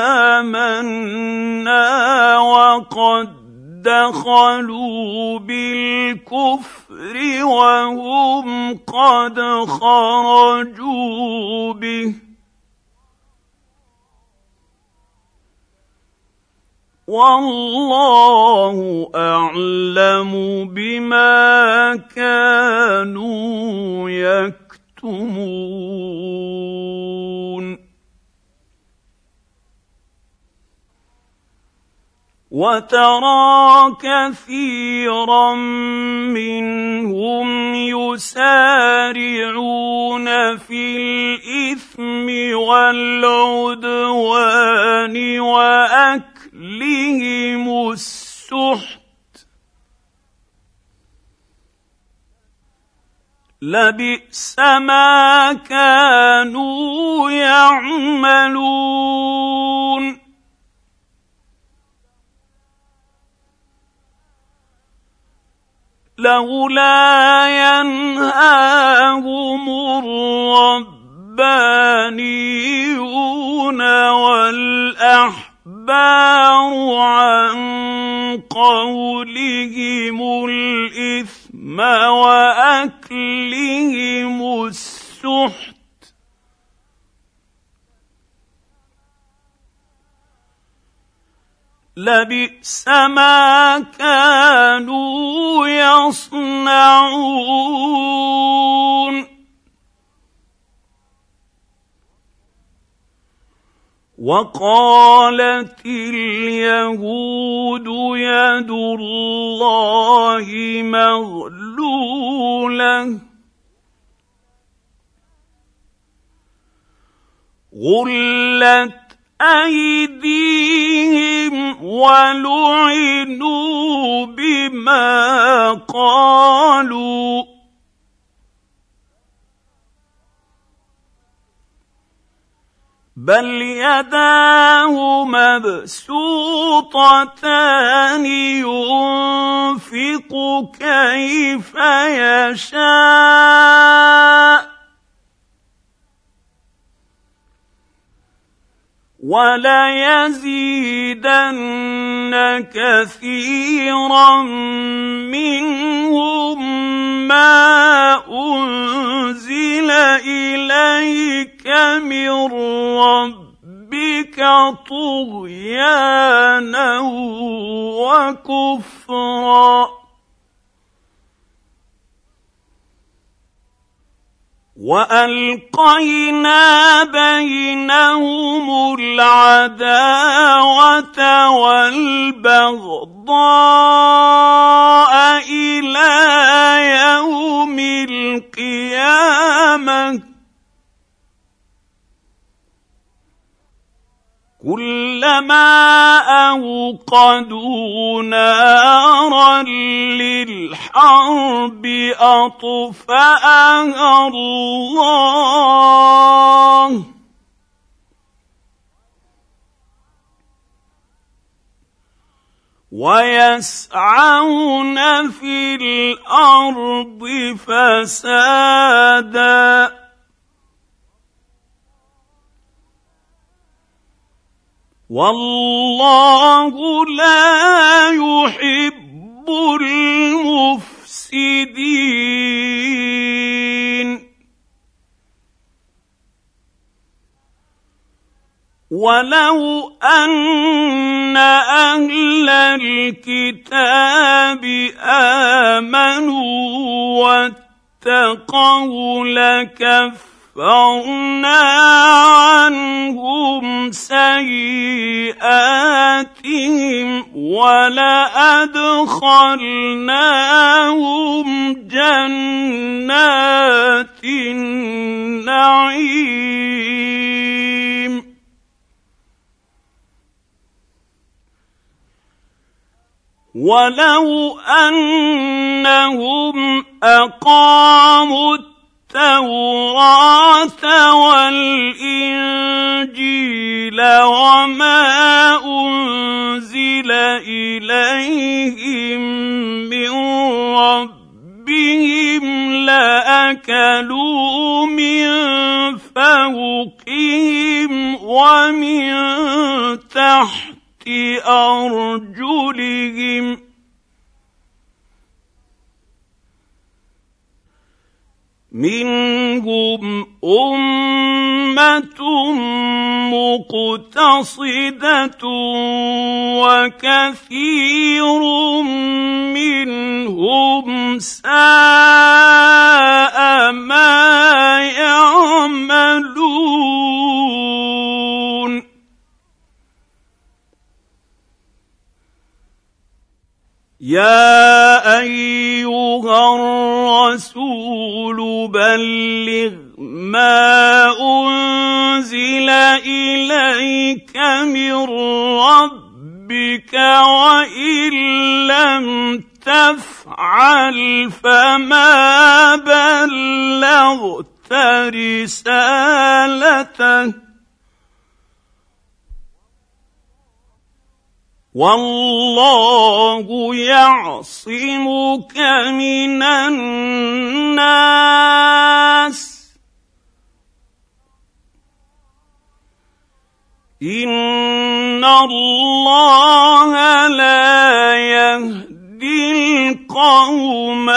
آمنا وقد دخلوا بالكفر وهم قد خرجوا به والله أعلم بما كانوا يكتمون وترى كثيرا منهم يسارعون في الإثم والعدوان وأكلهم السحت لبئس ما كانوا يعملون لولا ينهاهم الربانيون والأحبار عن قولهم الإثم وأكلهم السحت لبئس ما كانوا يصنعون وقالت اليهود يد الله مغلولة غلت أيديهم ولعنوا بما قالوا بل يداه مبسوطتان ينفق كيف يشاء وليزيدن كثيرا منهم ما أنزل إليك من ربك طغيانا وكفرا وألقينا بينهم العداوة والبغضاء إلى يوم القيامة كلما أوقدوا نارا للحرب أطفأها الله ويسعون في الأرض فسادا والله لا يحب المفسدين ولو أن أهل الكتاب آمنوا اتقوا لكفرنا عنهم سيئاتهم ولأدخلناهم جنات النعيم ولو أنهم أقاموا التوراة والإنجيل وما أنزل إليهم من ربهم لأكلوا من فوقهم ومن تحت أرجلهم منهم أمة مقتصدة وكثير منهم ساء ما يعملون يا أيها الرسول بلغ ما أنزل إليك من ربك وإن لم تفعل فما بلغت رسالته والله يعصمك من الناس إن الله لا يهدي القوم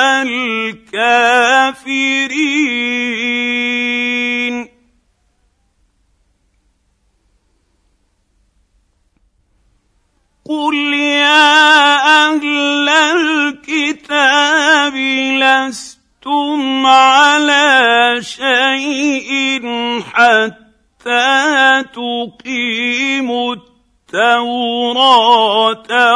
الكافرين قل يا أهل الكتاب لستم على شيء حتى تقيموا التوراة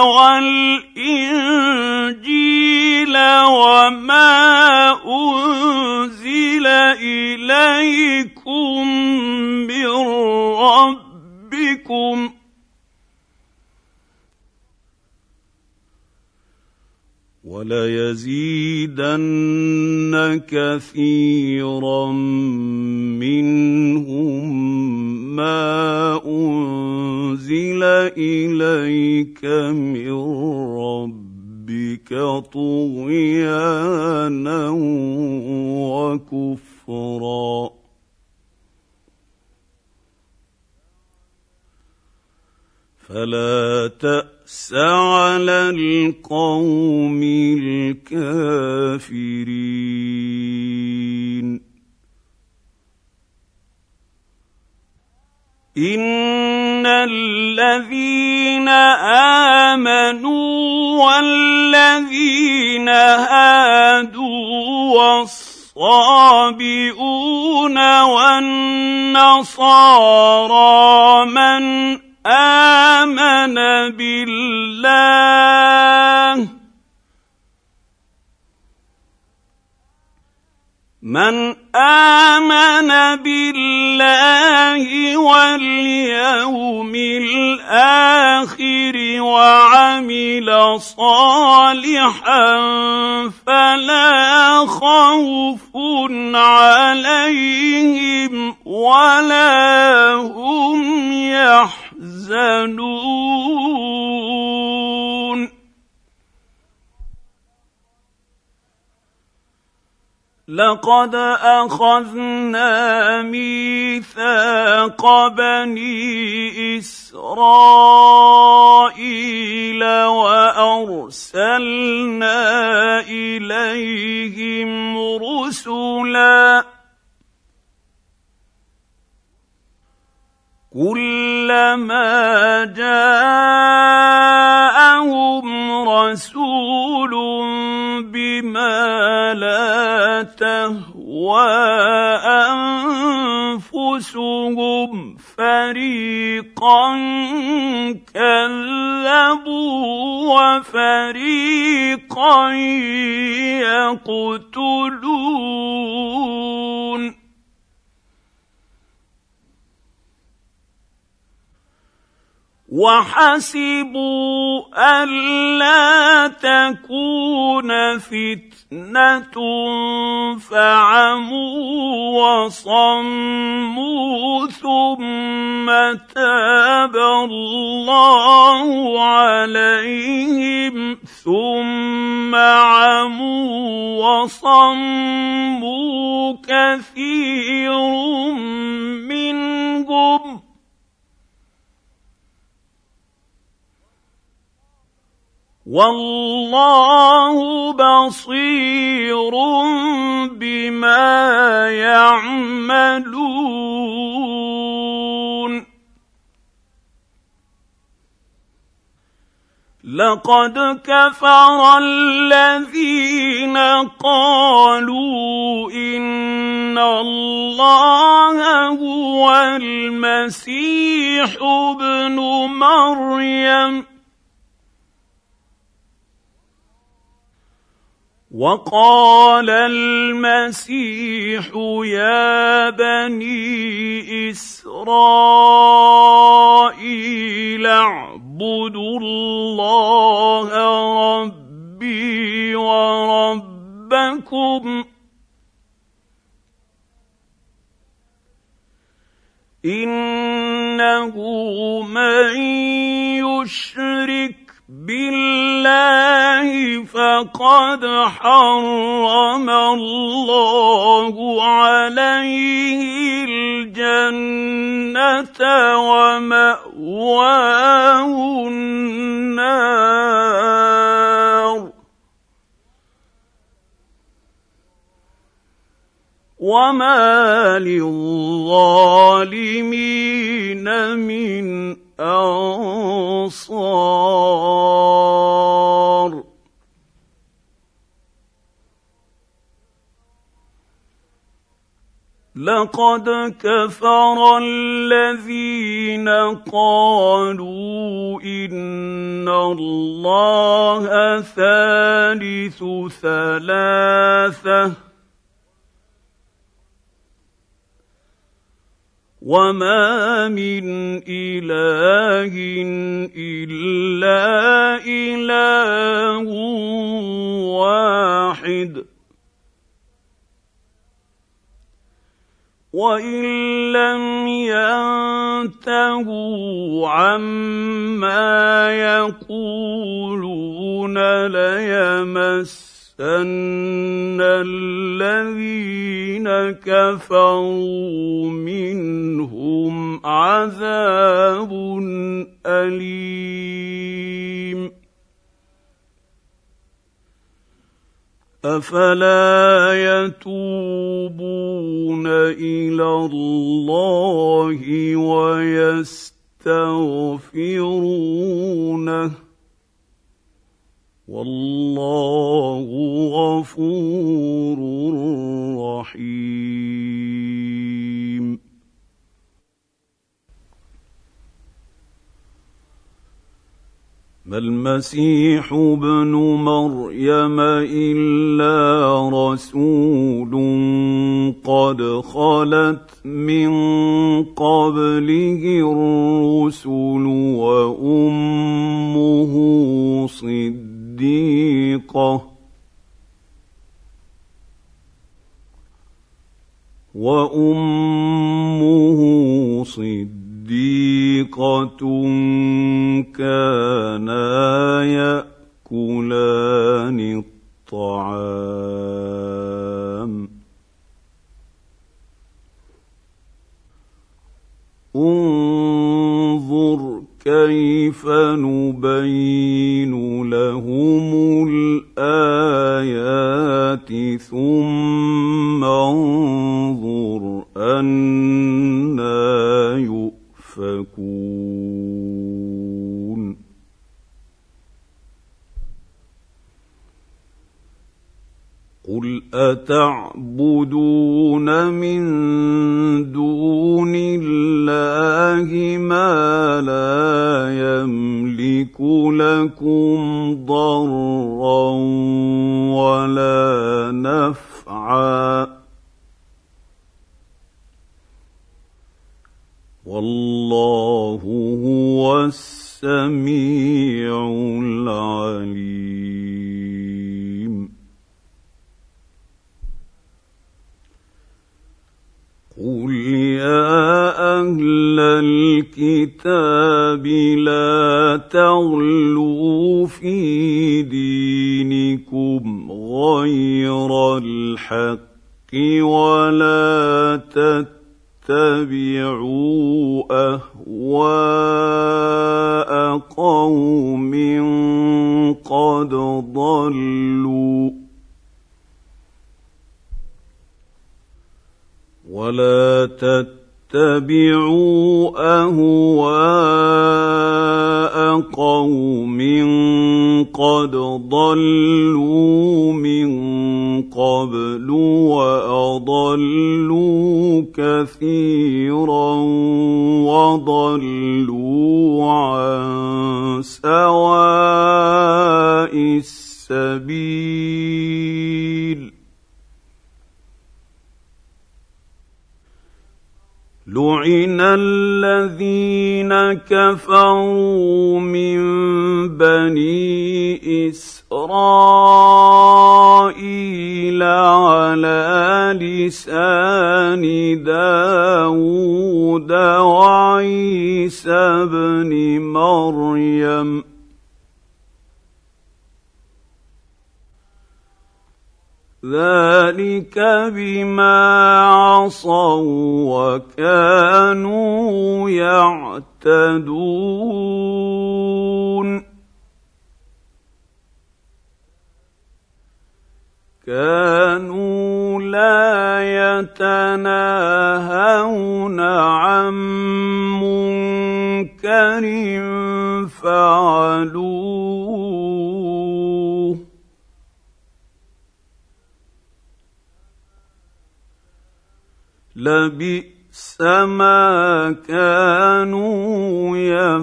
والإنجيل وما أنزل إليكم من ربكم وليزيدن كثيرا منهم ما أنزل إليك من ربك طغيانا وكفرا فلا تأس على القوم الكافرين إن الذين آمنوا والذين هادوا والصابئون والنصارى من آمن بالله واليوم الآخر وعمل صالحا فلا خوف عليهم ولا هم يحزنون لقد أخذنا ميثاق بني إسرائيل وأرسلنا إليهم رسلا كلما جاءهم رسول بما لا تهوى أنفسهم فريقا كذبوا وفريقا يقتلون وحسبوا ألا تكون فتنة فعموا وصموا ثم تاب الله عليهم ثم عموا وصموا كثير منهم والله بصير بما يعملون لقد كفر الذين قالوا إن الله هو المسيح ابن مريم وقال المسيح يا بني إسرائيل اعبدوا الله ربي وربكم إنه من يشرك بالله فقد حرم الله عليه الجنة ومأواه النار وما للظالمين من أنصار لقد كفر الذين قالوا إن الله ثالث ثلاثة وما من إله إلا إله واحد وإن لم ينتهوا عما يقولون ليمسن الذين كفروا منهم عذاب أليم أفلا يتوبون إلى الله ويستغفرونه والله غفور رحيم ما المسيح ابن مريم إلا رسول قد خلت من قبله الرسل وأمه صديقة كانا يأكلان الطعام انظر كيف نبين لهم الآيات ثم انظر أنى يؤفكون قل أتعبدون من دون الله ما لا يملك لكم ضرا ولا نفعا والله هو السميع العليم. قل يا أهل الكتاب لا تغلوا في دينكم غير الحق ولا تتبعوا أهواء قوم قد ضلوا من قبل وأضلوا كثيرا وضلوا عن سواء السبيل. لعن الذين كفروا من بني إسرائيل على لسان داود وعيسى بن مريم ذلك بما عصوا وكانوا يعتدون. كانوا لا يتناهون عن منكر فعلوه لبئس ما كانوا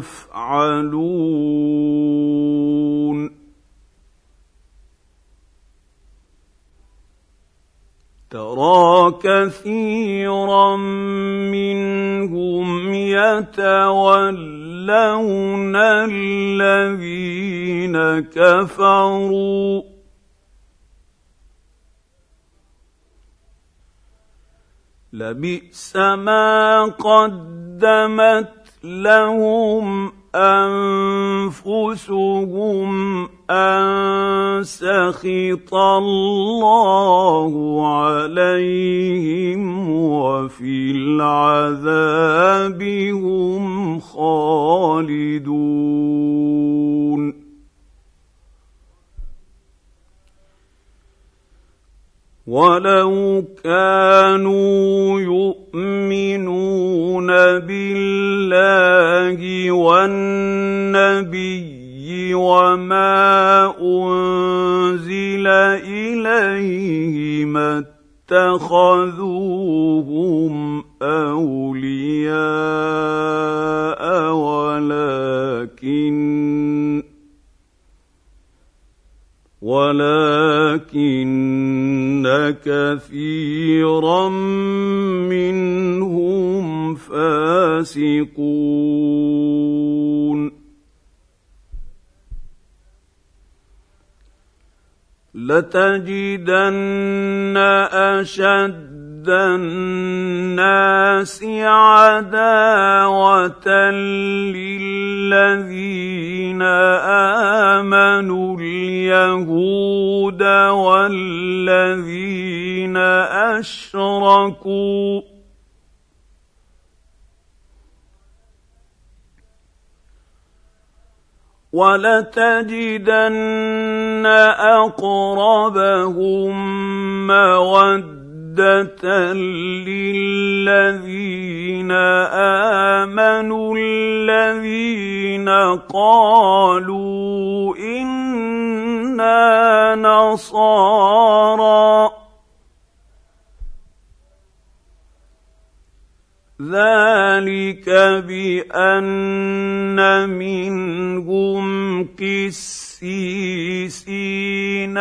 يفعلون. ترى كثيرا منهم يتولون الذين كفروا لبئس ما قدمت لهم أنفسهم أن سخط الله عليهم وفي العذاب هم خالدون. ولو كانوا يؤمنون بالله والنبي وما أنزل إليه ما اتخذوهم أولياء ولكن كثيرا منهم فاسقون. لتجدن أشد الناس عداوة للذين آمنوا اليهود والذين أشركوا ولتجدن أقربهم مودة للذين آمنوا الذين قالوا إنا نصارى ذلك بأن منهم قسيسين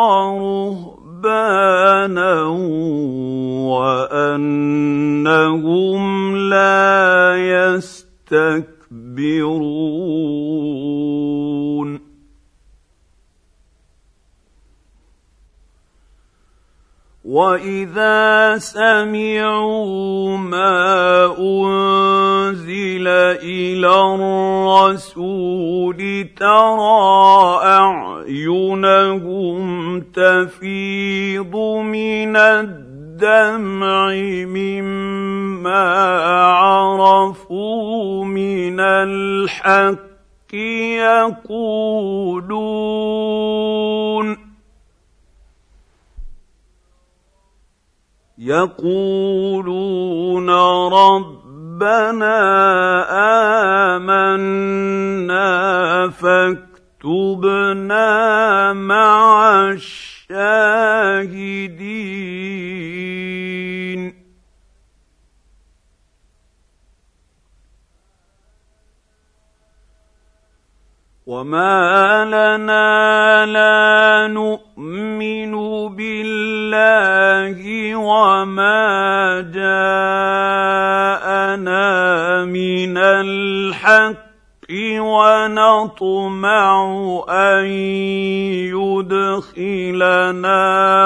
ورهبانا وأنهم لا يستكبرون. وإذا سمعوا ما أنزل إلى الرسول ترى أعينهم تفيض من الدمع مما عرفوا من الحق يقولون ربنا آمنا فاكتبنا مع الشاهدين. وما لنا لا نؤمن بالله وما جاءنا من الحق ونطمع أن يدخلنا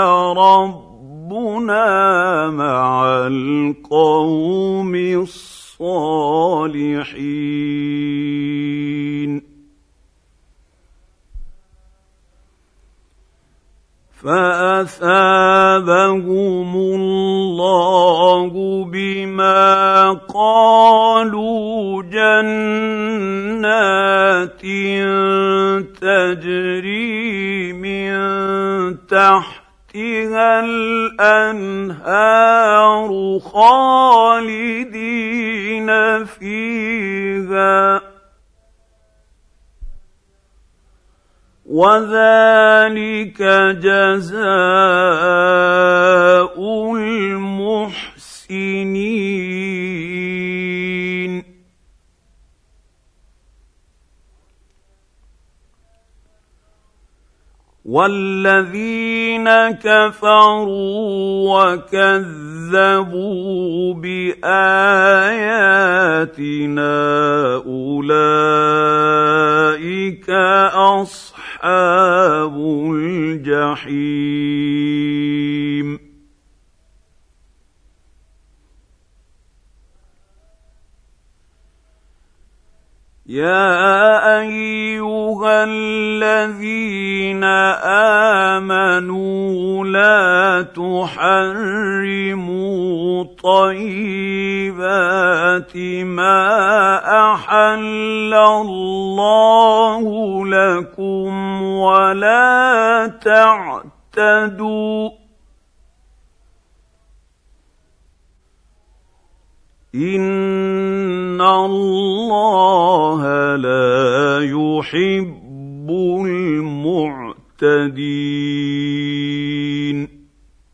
ربنا مع القوم الصالحين. فأثابهم الله بما قالوا جنات تجري من تحتها الأنهار خالدين فيها وذلك جزاء المحسنين. والذين كفروا وكذبوا بآياتنا أولئك أصحاب الجحيم. يا أيها الذين آمنوا لا تحرموا طيبات ما أحل الله لكم ولا تعتدوا إن الله لا يحب المعتدين.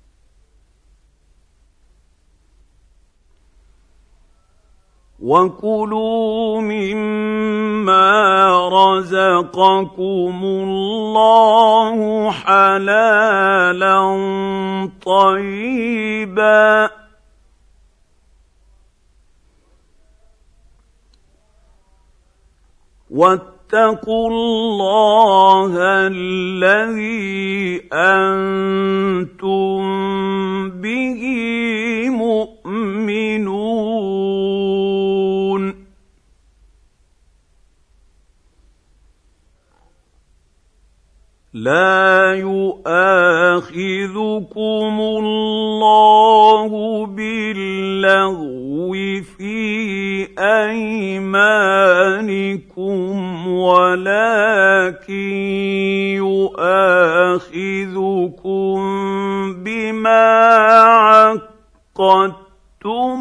وكلوا مما رزقكم الله حلالا طيبا واتقوا الله الذي أنتم به مؤمنون. لا يؤاخذكم الله باللغو في أيمانكم ولكن يؤاخذكم بما عقدتم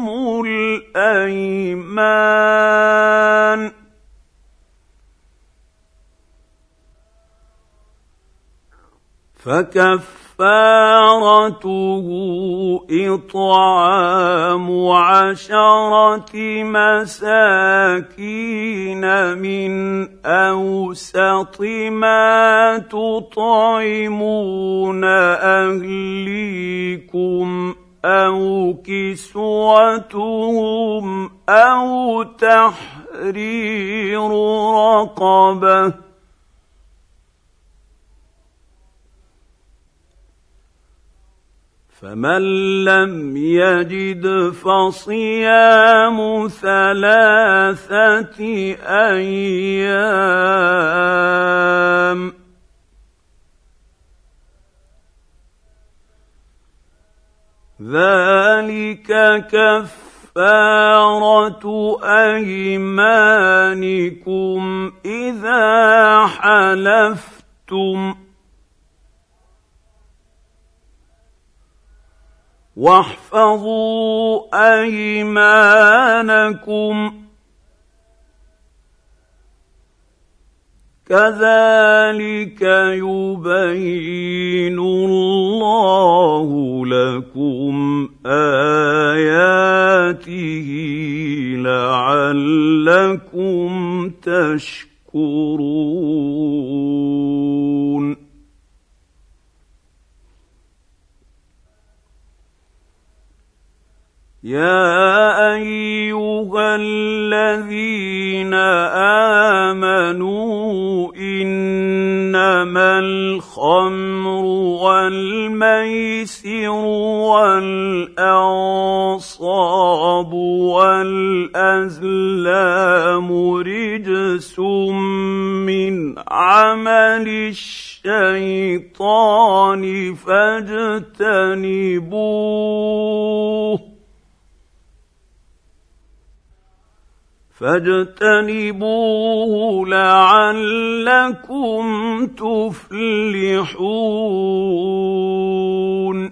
الأيمان فكفارته كفارته إطعام 10 مساكين من أوسط ما تطعمون أهليكم أو كسوتهم أو تحرير رقبة، فمن لم يجد فصيام 3 أيام، ذلك كفارة أيمانكم إذا حلفتم، واحفظوا أيمانكم، كذلك يبين الله لكم آياته لعلكم تشكرون. يا أيها الذين آمنوا إنما الخمر والميسر والأنصاب والأزلام رجس من عمل الشيطان فاجتنبوه لعلكم تفلحون.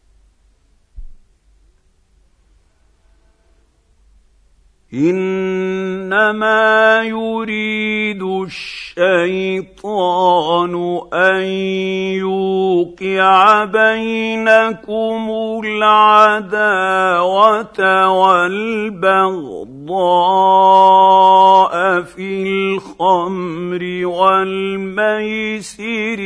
إنما يريد الشيطان أن يوقع بينكم العداوة والبغضاء في الخمر والميسر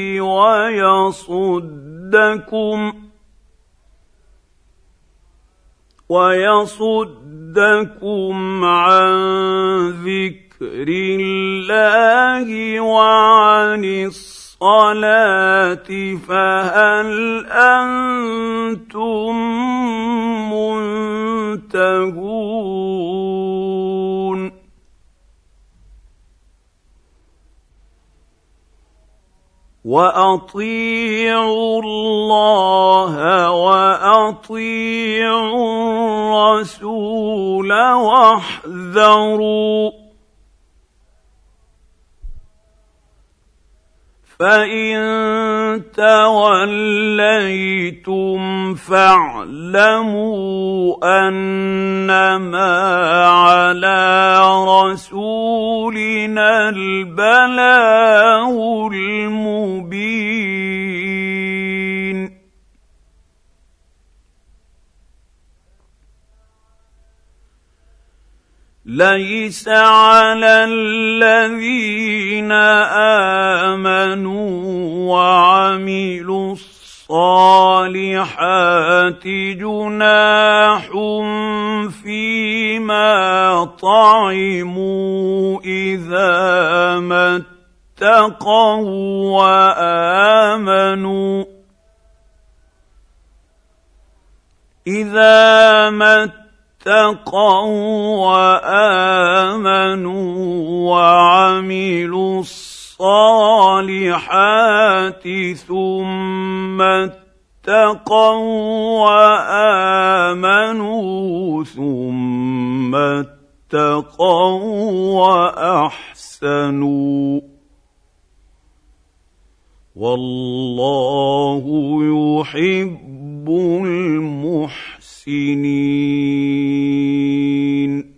ويصدكم عن ذكر الله وعن الصلاة فهل أنتم منتهون؟ وأطيعوا الله وأطيعوا الرسول واحذروا، فإن توليتم فاعلموا أنما على رسولنا البلاغ المبين. ليس على الذين آمنوا وعملوا الصالحات جناح فيما طعموا إذا ما اتقوا وآمنوا وعملوا الصالحات ثم اتقوا وآمنوا ثم اتقوا وأحسنوا، والله يحب المحسنين.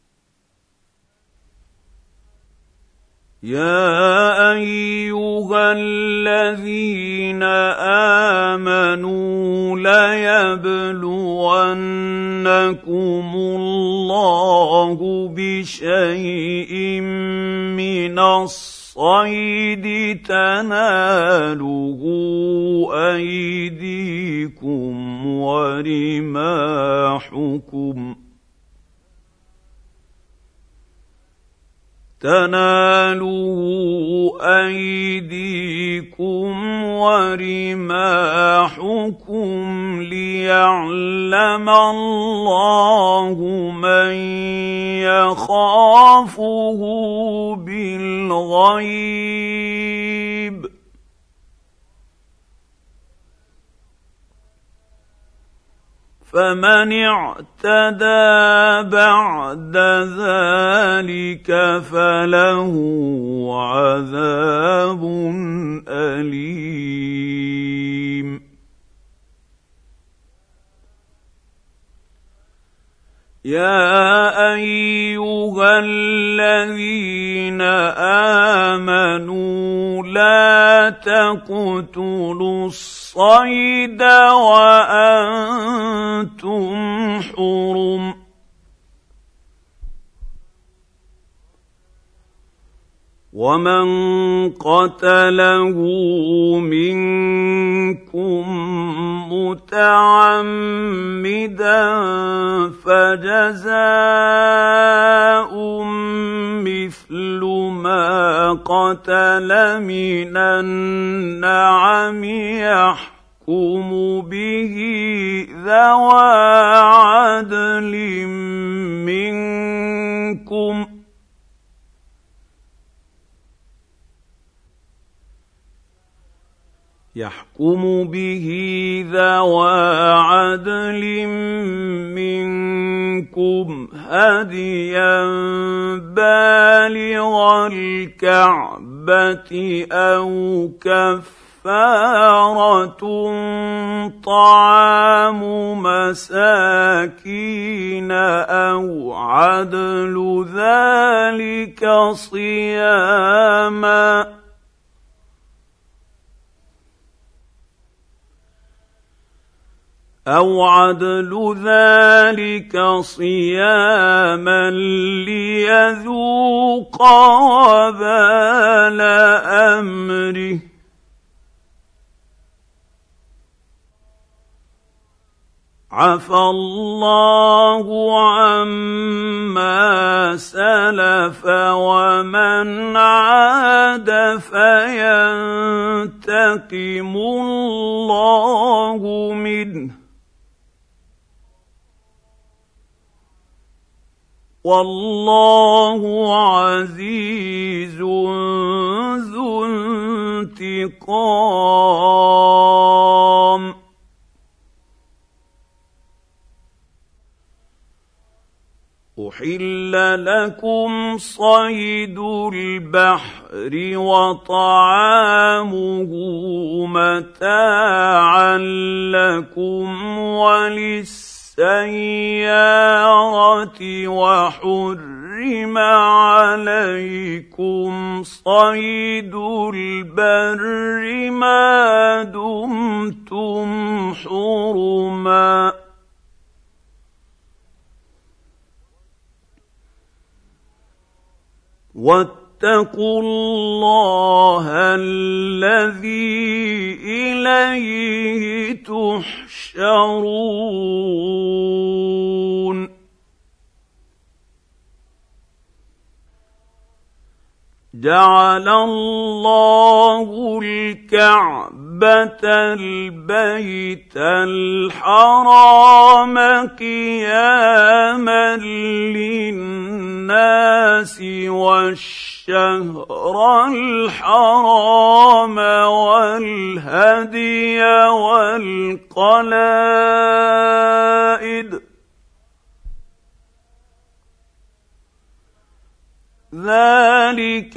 يا أيها الذين آمنوا ليبلونكم الله بشيء من الصيد تناله أيديكم ورماحكم ليعلم الله من يخافه بالغيب فمن اعتدى بعد ذلك فله عذاب أليم. يا أيها الذين آمنوا لا تقتلوا الصيد وأنتم حرم ومن قتله منكم متعمدا فجزاء مثل ما قتل من النعم يحكم به ذوى عدل منكم هديا بالغ الكعبة أو كفارة طعام مساكين أو عدل ذلك صياما ليذوق وبال أمره عفى الله عما سلف ومن عاد فينتقم الله منه والله عزيز ذو انتقام. أحل لكم صيد البحر وطعامه متاعا لكم وللسيارة وحرم عليكم صيد البر ما دمتم حرما واتقوا الله الذي إليه تحشرون. جعل الله الكعبة البيت الحرام قياما للناس والشهر الحرام والهدي والقلائد ذلك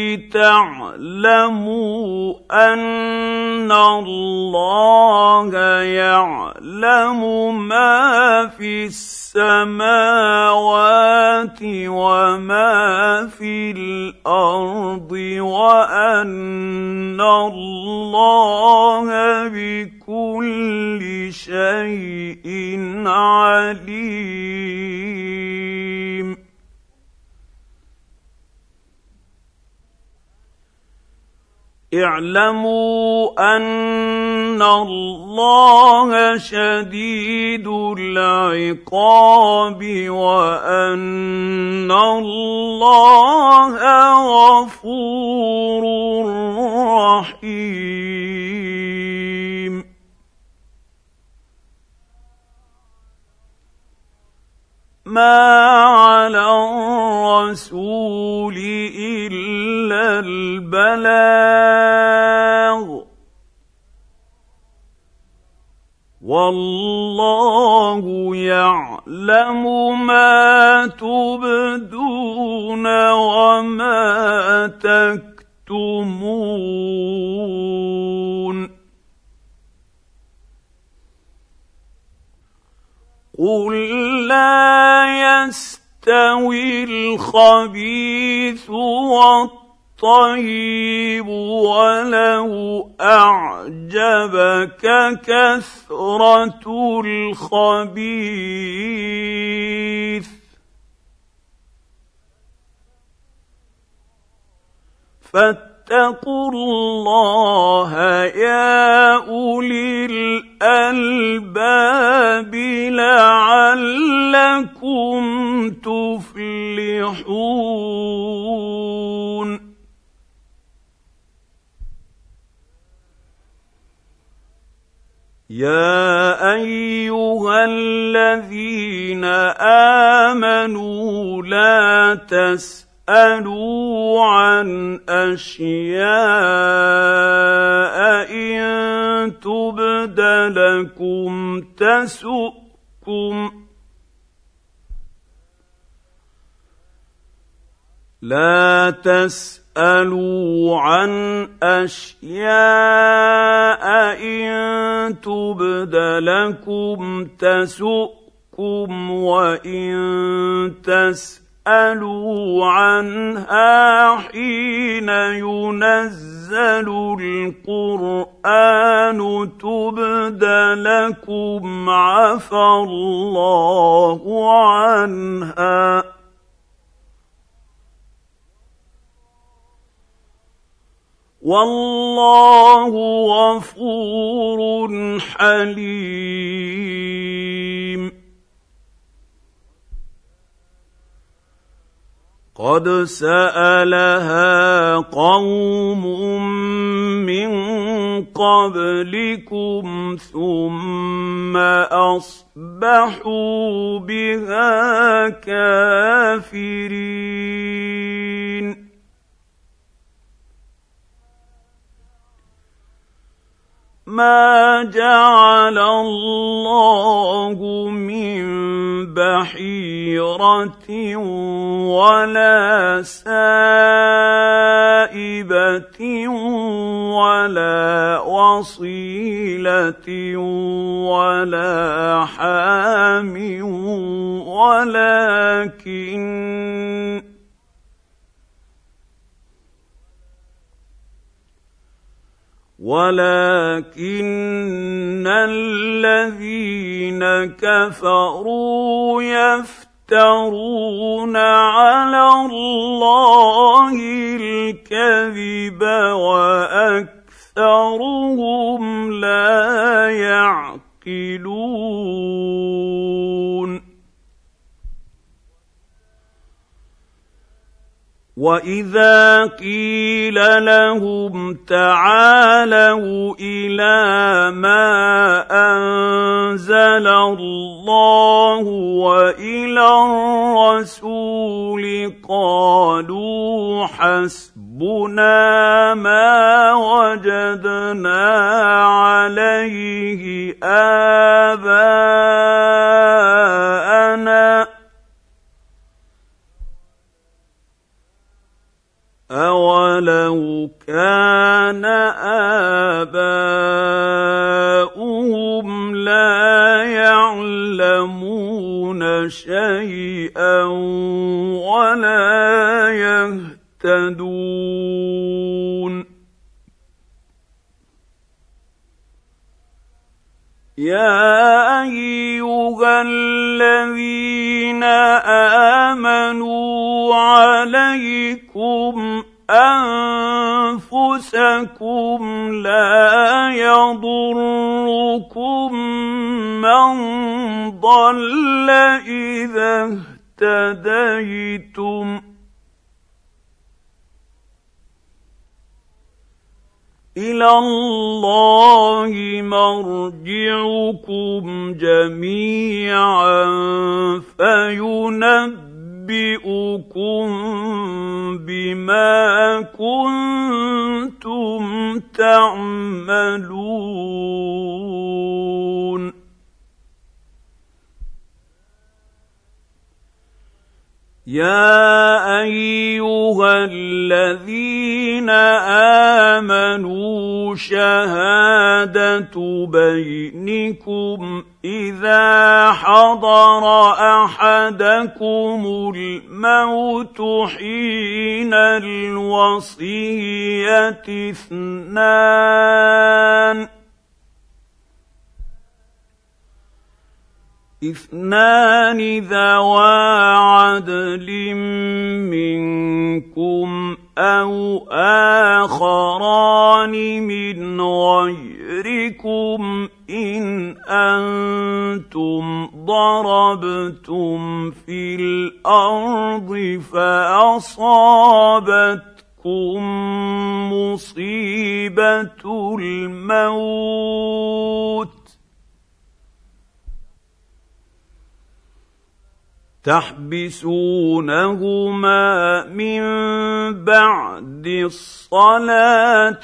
لتعلموا أن الله يعلم ما في السماوات وما في الأرض وأن الله بكل شيء عليم. اعلموا أن الله شديد العقاب وأن الله غفور رحيم. ما على الرسول إلا البلاغ والله يعلم ما تبدون وما تكتمون. قل لا يستوي الخبيث والطيب ولو أعجبك كثرة الخبيث فاتقوا الله يا أولي الألباب لعلكم تفلحون. يا أيها الذين آمنوا لا تسألوا عن أشياء إن تبد لكم تسؤكم لا تسألوا عن أشياء إن تبد لكم تسؤكم وإن تسألوا عنها حين ينزل القرآن تبد لكم عفى الله عنها والله غفور حليم. قد سألها قوم من قبلكم ثم أصبحوا بها كافرين. ما جعل الله من بحيرة ولا سائبة ولا وصيلة ولا حام ولكن الذين كفروا يفترون على الله الكذب وأكثرهم لا يعقلون. وإذا قيل لهم تعالوا إلى ما أنزل الله وإلى الرسول قالوا حسبنا ما وجدنا عليه آباءنا أولو كان آباؤهم لا يعلمون شيئا ولا يهتدون يا أيها الذين آمنوا عليكم أنفسكم لا يضركم من ضل إذا اهتديتم إلى الله مرجعكم جميعا فينبئكم بما كنتم تعملون يا أيها الذين آمنوا شهادة بينكم إذا حضر أحدكم الموت حين الوصية اثنان ذوا عدل منكم أو آخران من غيركم إن أنتم ضربتم في الأرض فأصابتكم مصيبة الموت تحبسونهما من بعد الصلاة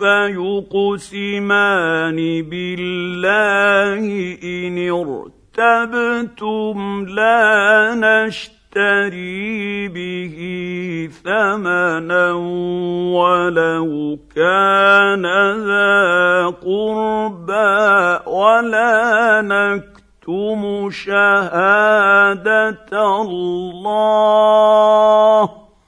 فيقسمان بالله إن ارتبتم لا نشتري به ثمنا ولو كان ذا قربى ولا نكتم شهادة الله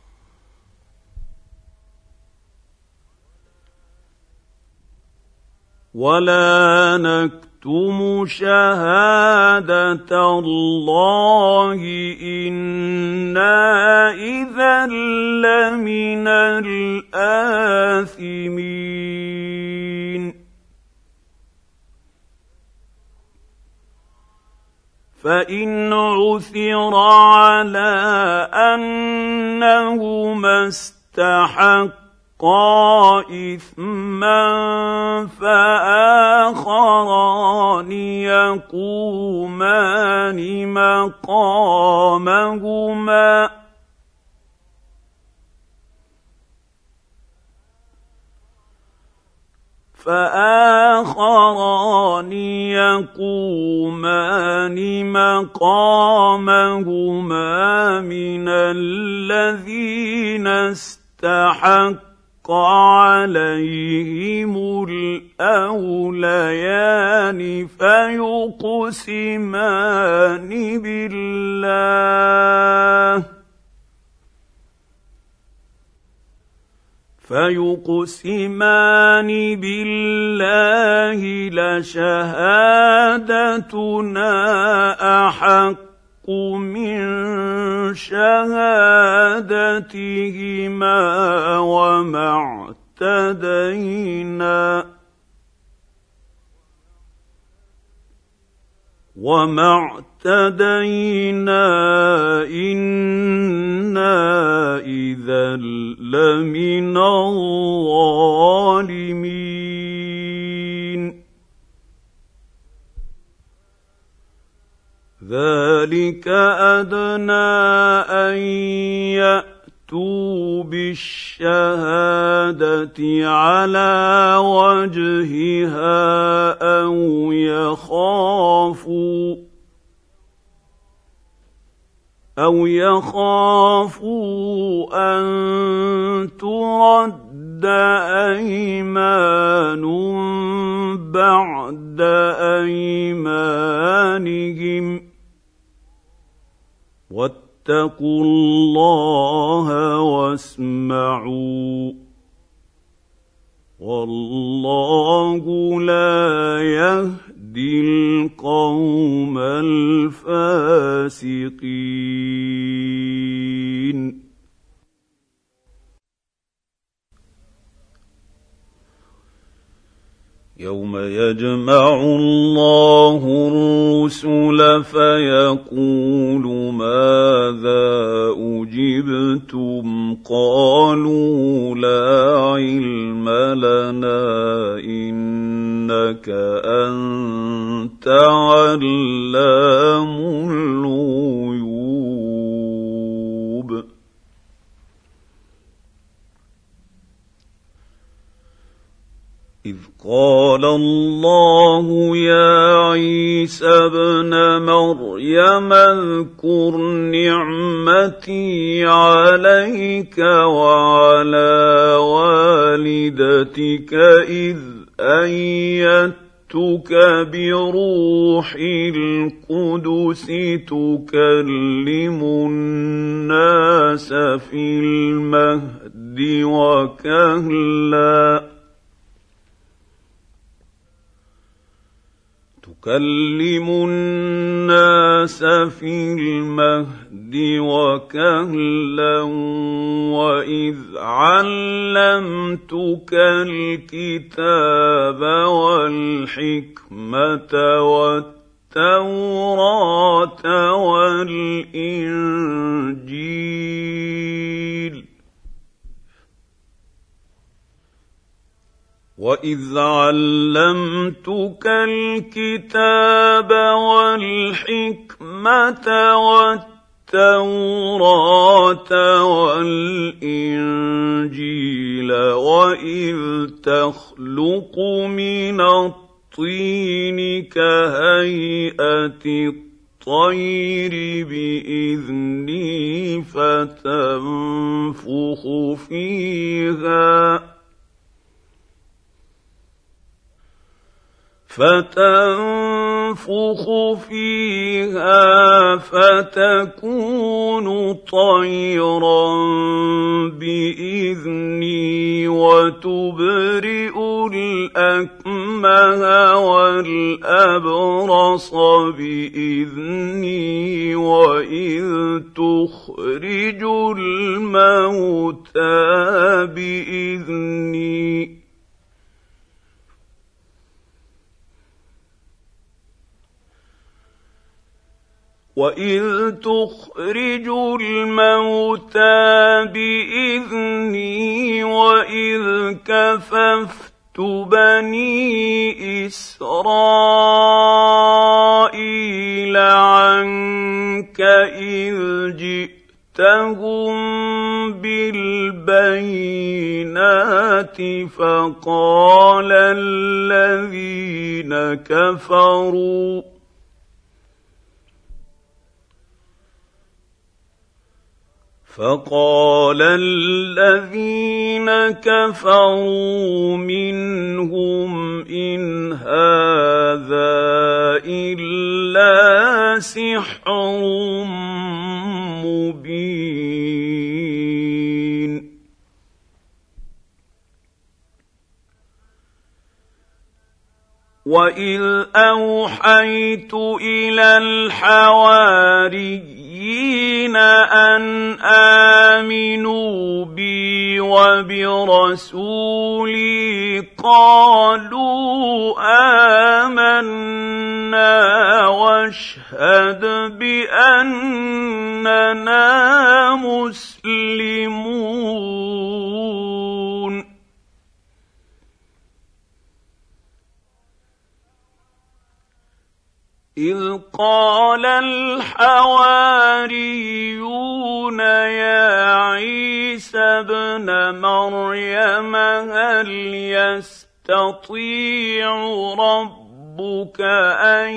إنا إذا لمن الآثمين فإن عثر على أنهما استحقا إثما فآخران يقومان مقامهما من الذين استحق عليهم الأوليان فيقسمان بالله لشهادتنا أحق من شهادتهما وما اعتدينا إنا إذا لمن الظالمين ذلك أدنى أن يأتوا بالشهادة على وجهها أو يخافوا أن ترد أيمان بعد أيمانهم فاتقوا الله واسمعوا والله لا يهدي القوم الفاسقين. يوم يجمع الله الرسل فيقول ماذا أجبتم قالوا لا علم لنا إنك أنت علام الغيوب. إذ قال الله يا عيسى ابن مريم اذكر نعمتي عليك وعلى والدتك إذ أيدتك بروح القدس تكلم الناس في المهد وكهلا تكلم الناس في المهد وكهلا وإذ علمتك الكتاب والحكمة والتوراة والإنجيل وإذ علمتك الكتاب والحكمة والتوراة والإنجيل وإذ تخلق من الطين كهيئة الطير بإذني فتنفخ فيها فتكون طيرا بإذني وتبرئ الأكمه والأبرص بإذني وإذ تخرج الموتى بإذني وإذ تخرج الموتى بإذني وإذ كففت بني إسرائيل عنك إذ جئتهم بالبينات فقال الذين كفروا منهم إن هذا إلا سحر مبين. وإذ أوحيت إلى الحواريين أن آمنوا بي وبرسولي قالوا آمنا واشهد بأننا مسلمون. إذ قال الحواريون يا عيسى ابن مريم هل يستطيع ربك أن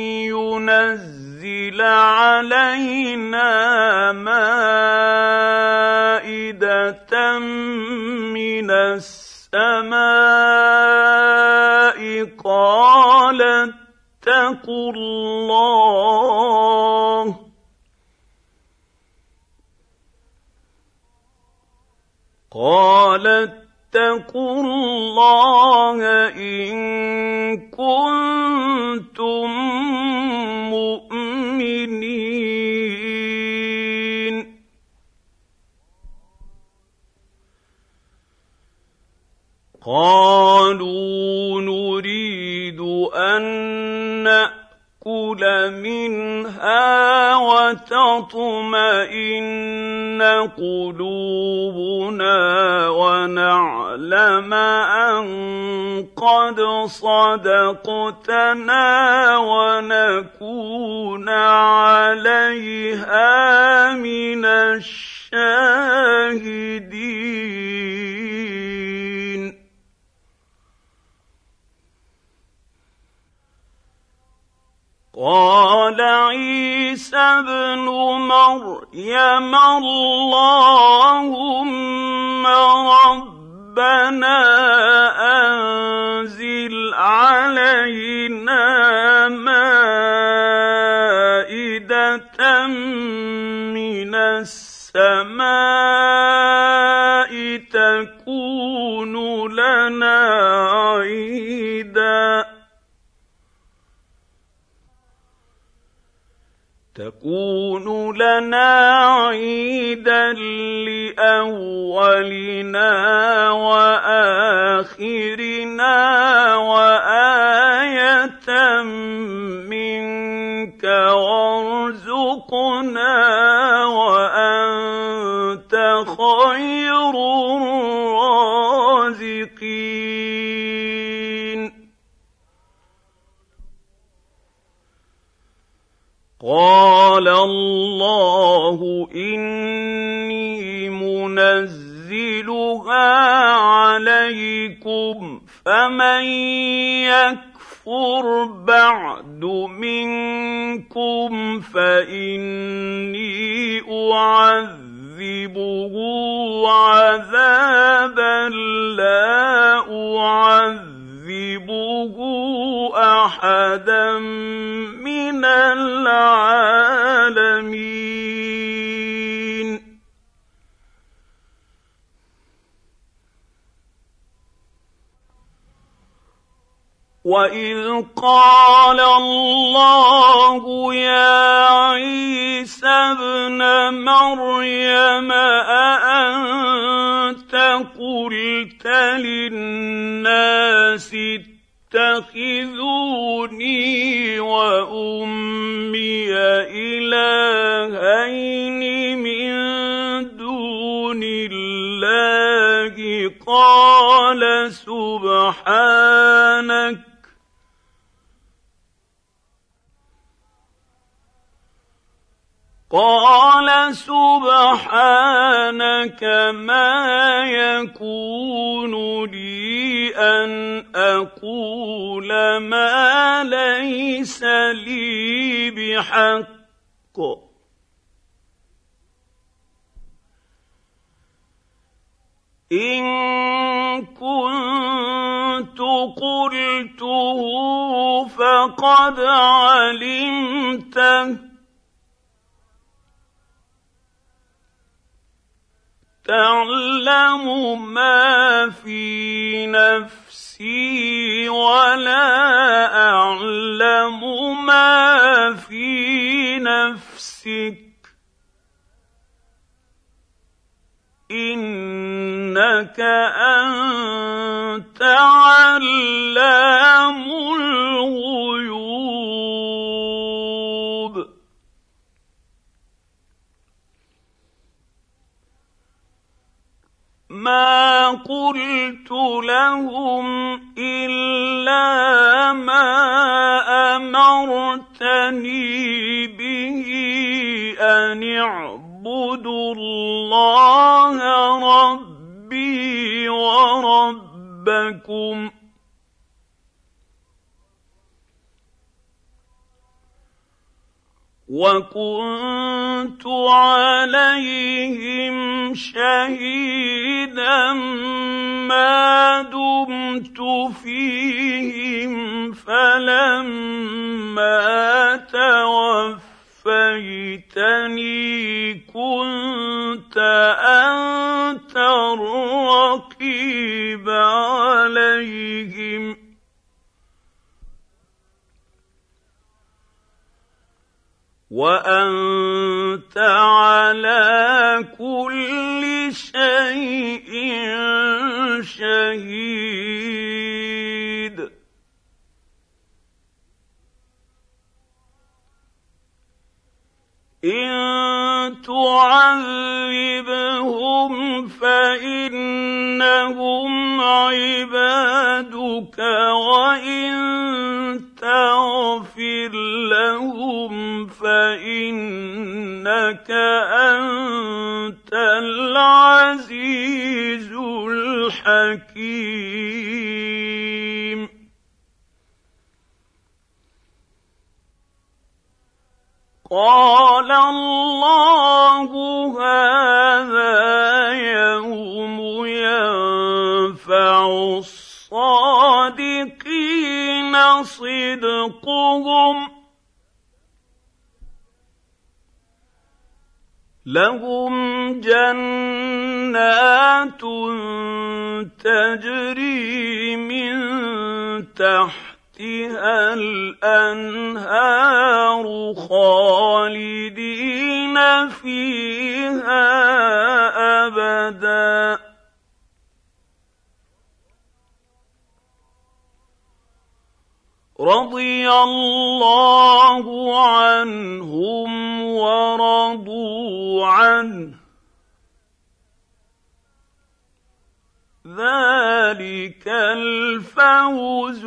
ينزل علينا مائدة من السماء قال اتقوا الله قال اتقوا الله إن كنتم مؤمنين قالوا نريد أن نأكل منها وتطمئن قلوبنا ونعلم أن قد صدقتنا ونكون عليها من الشاهدين قال عيسى ابن مريم اللهم ربنا أنزل علينا مائدة من السماء تكون لنا عيدا لأولنا وآخرنا وآية منك وارزقنا وأنت خير الرازقين قال الله إني منزلها عليكم فمن يكفر بعد منكم فإني أعذبه عذابا لا أعذبه أحدا من العالمين وإذ قال الله يا عيسى ابن مريم أأنت قلت للناس اتخذوني وأمي إلهين من دون الله قال سبحانك ما يكون لي أن أقول ما ليس لي بحق إن كنت قلته فقد علمته تعلم ما في نفسي ولا أعلم ما في نفسك إنك أنت علام الغيوب ما قلت لهم إلا ما أمرتني به أن اعبدوا الله ربي وربكم وكنت عليهم شهيدا ما دمت فيهم فلما توفيتني كنت أنت وأنت على كل شيء شهيد إن تعذبهم فإنهم عبادك وإن تغفر لهم فإنك أنت العزيز الحكيم قال الله هذا يوم ينفع الصادقين صدقهم لهم جنات تجري من تحتها الأنهار خالدين فيها أبدا رضي الله عنهم ورضوا عنه ذلك الفوز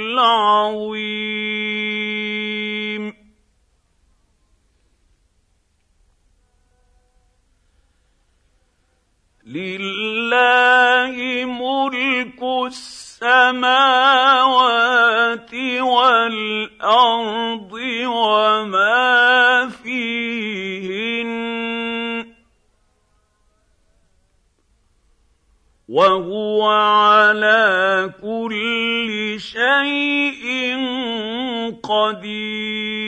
العظيم لله ملك السماوات والأرض وما فيهن وهو على كل شيء قدير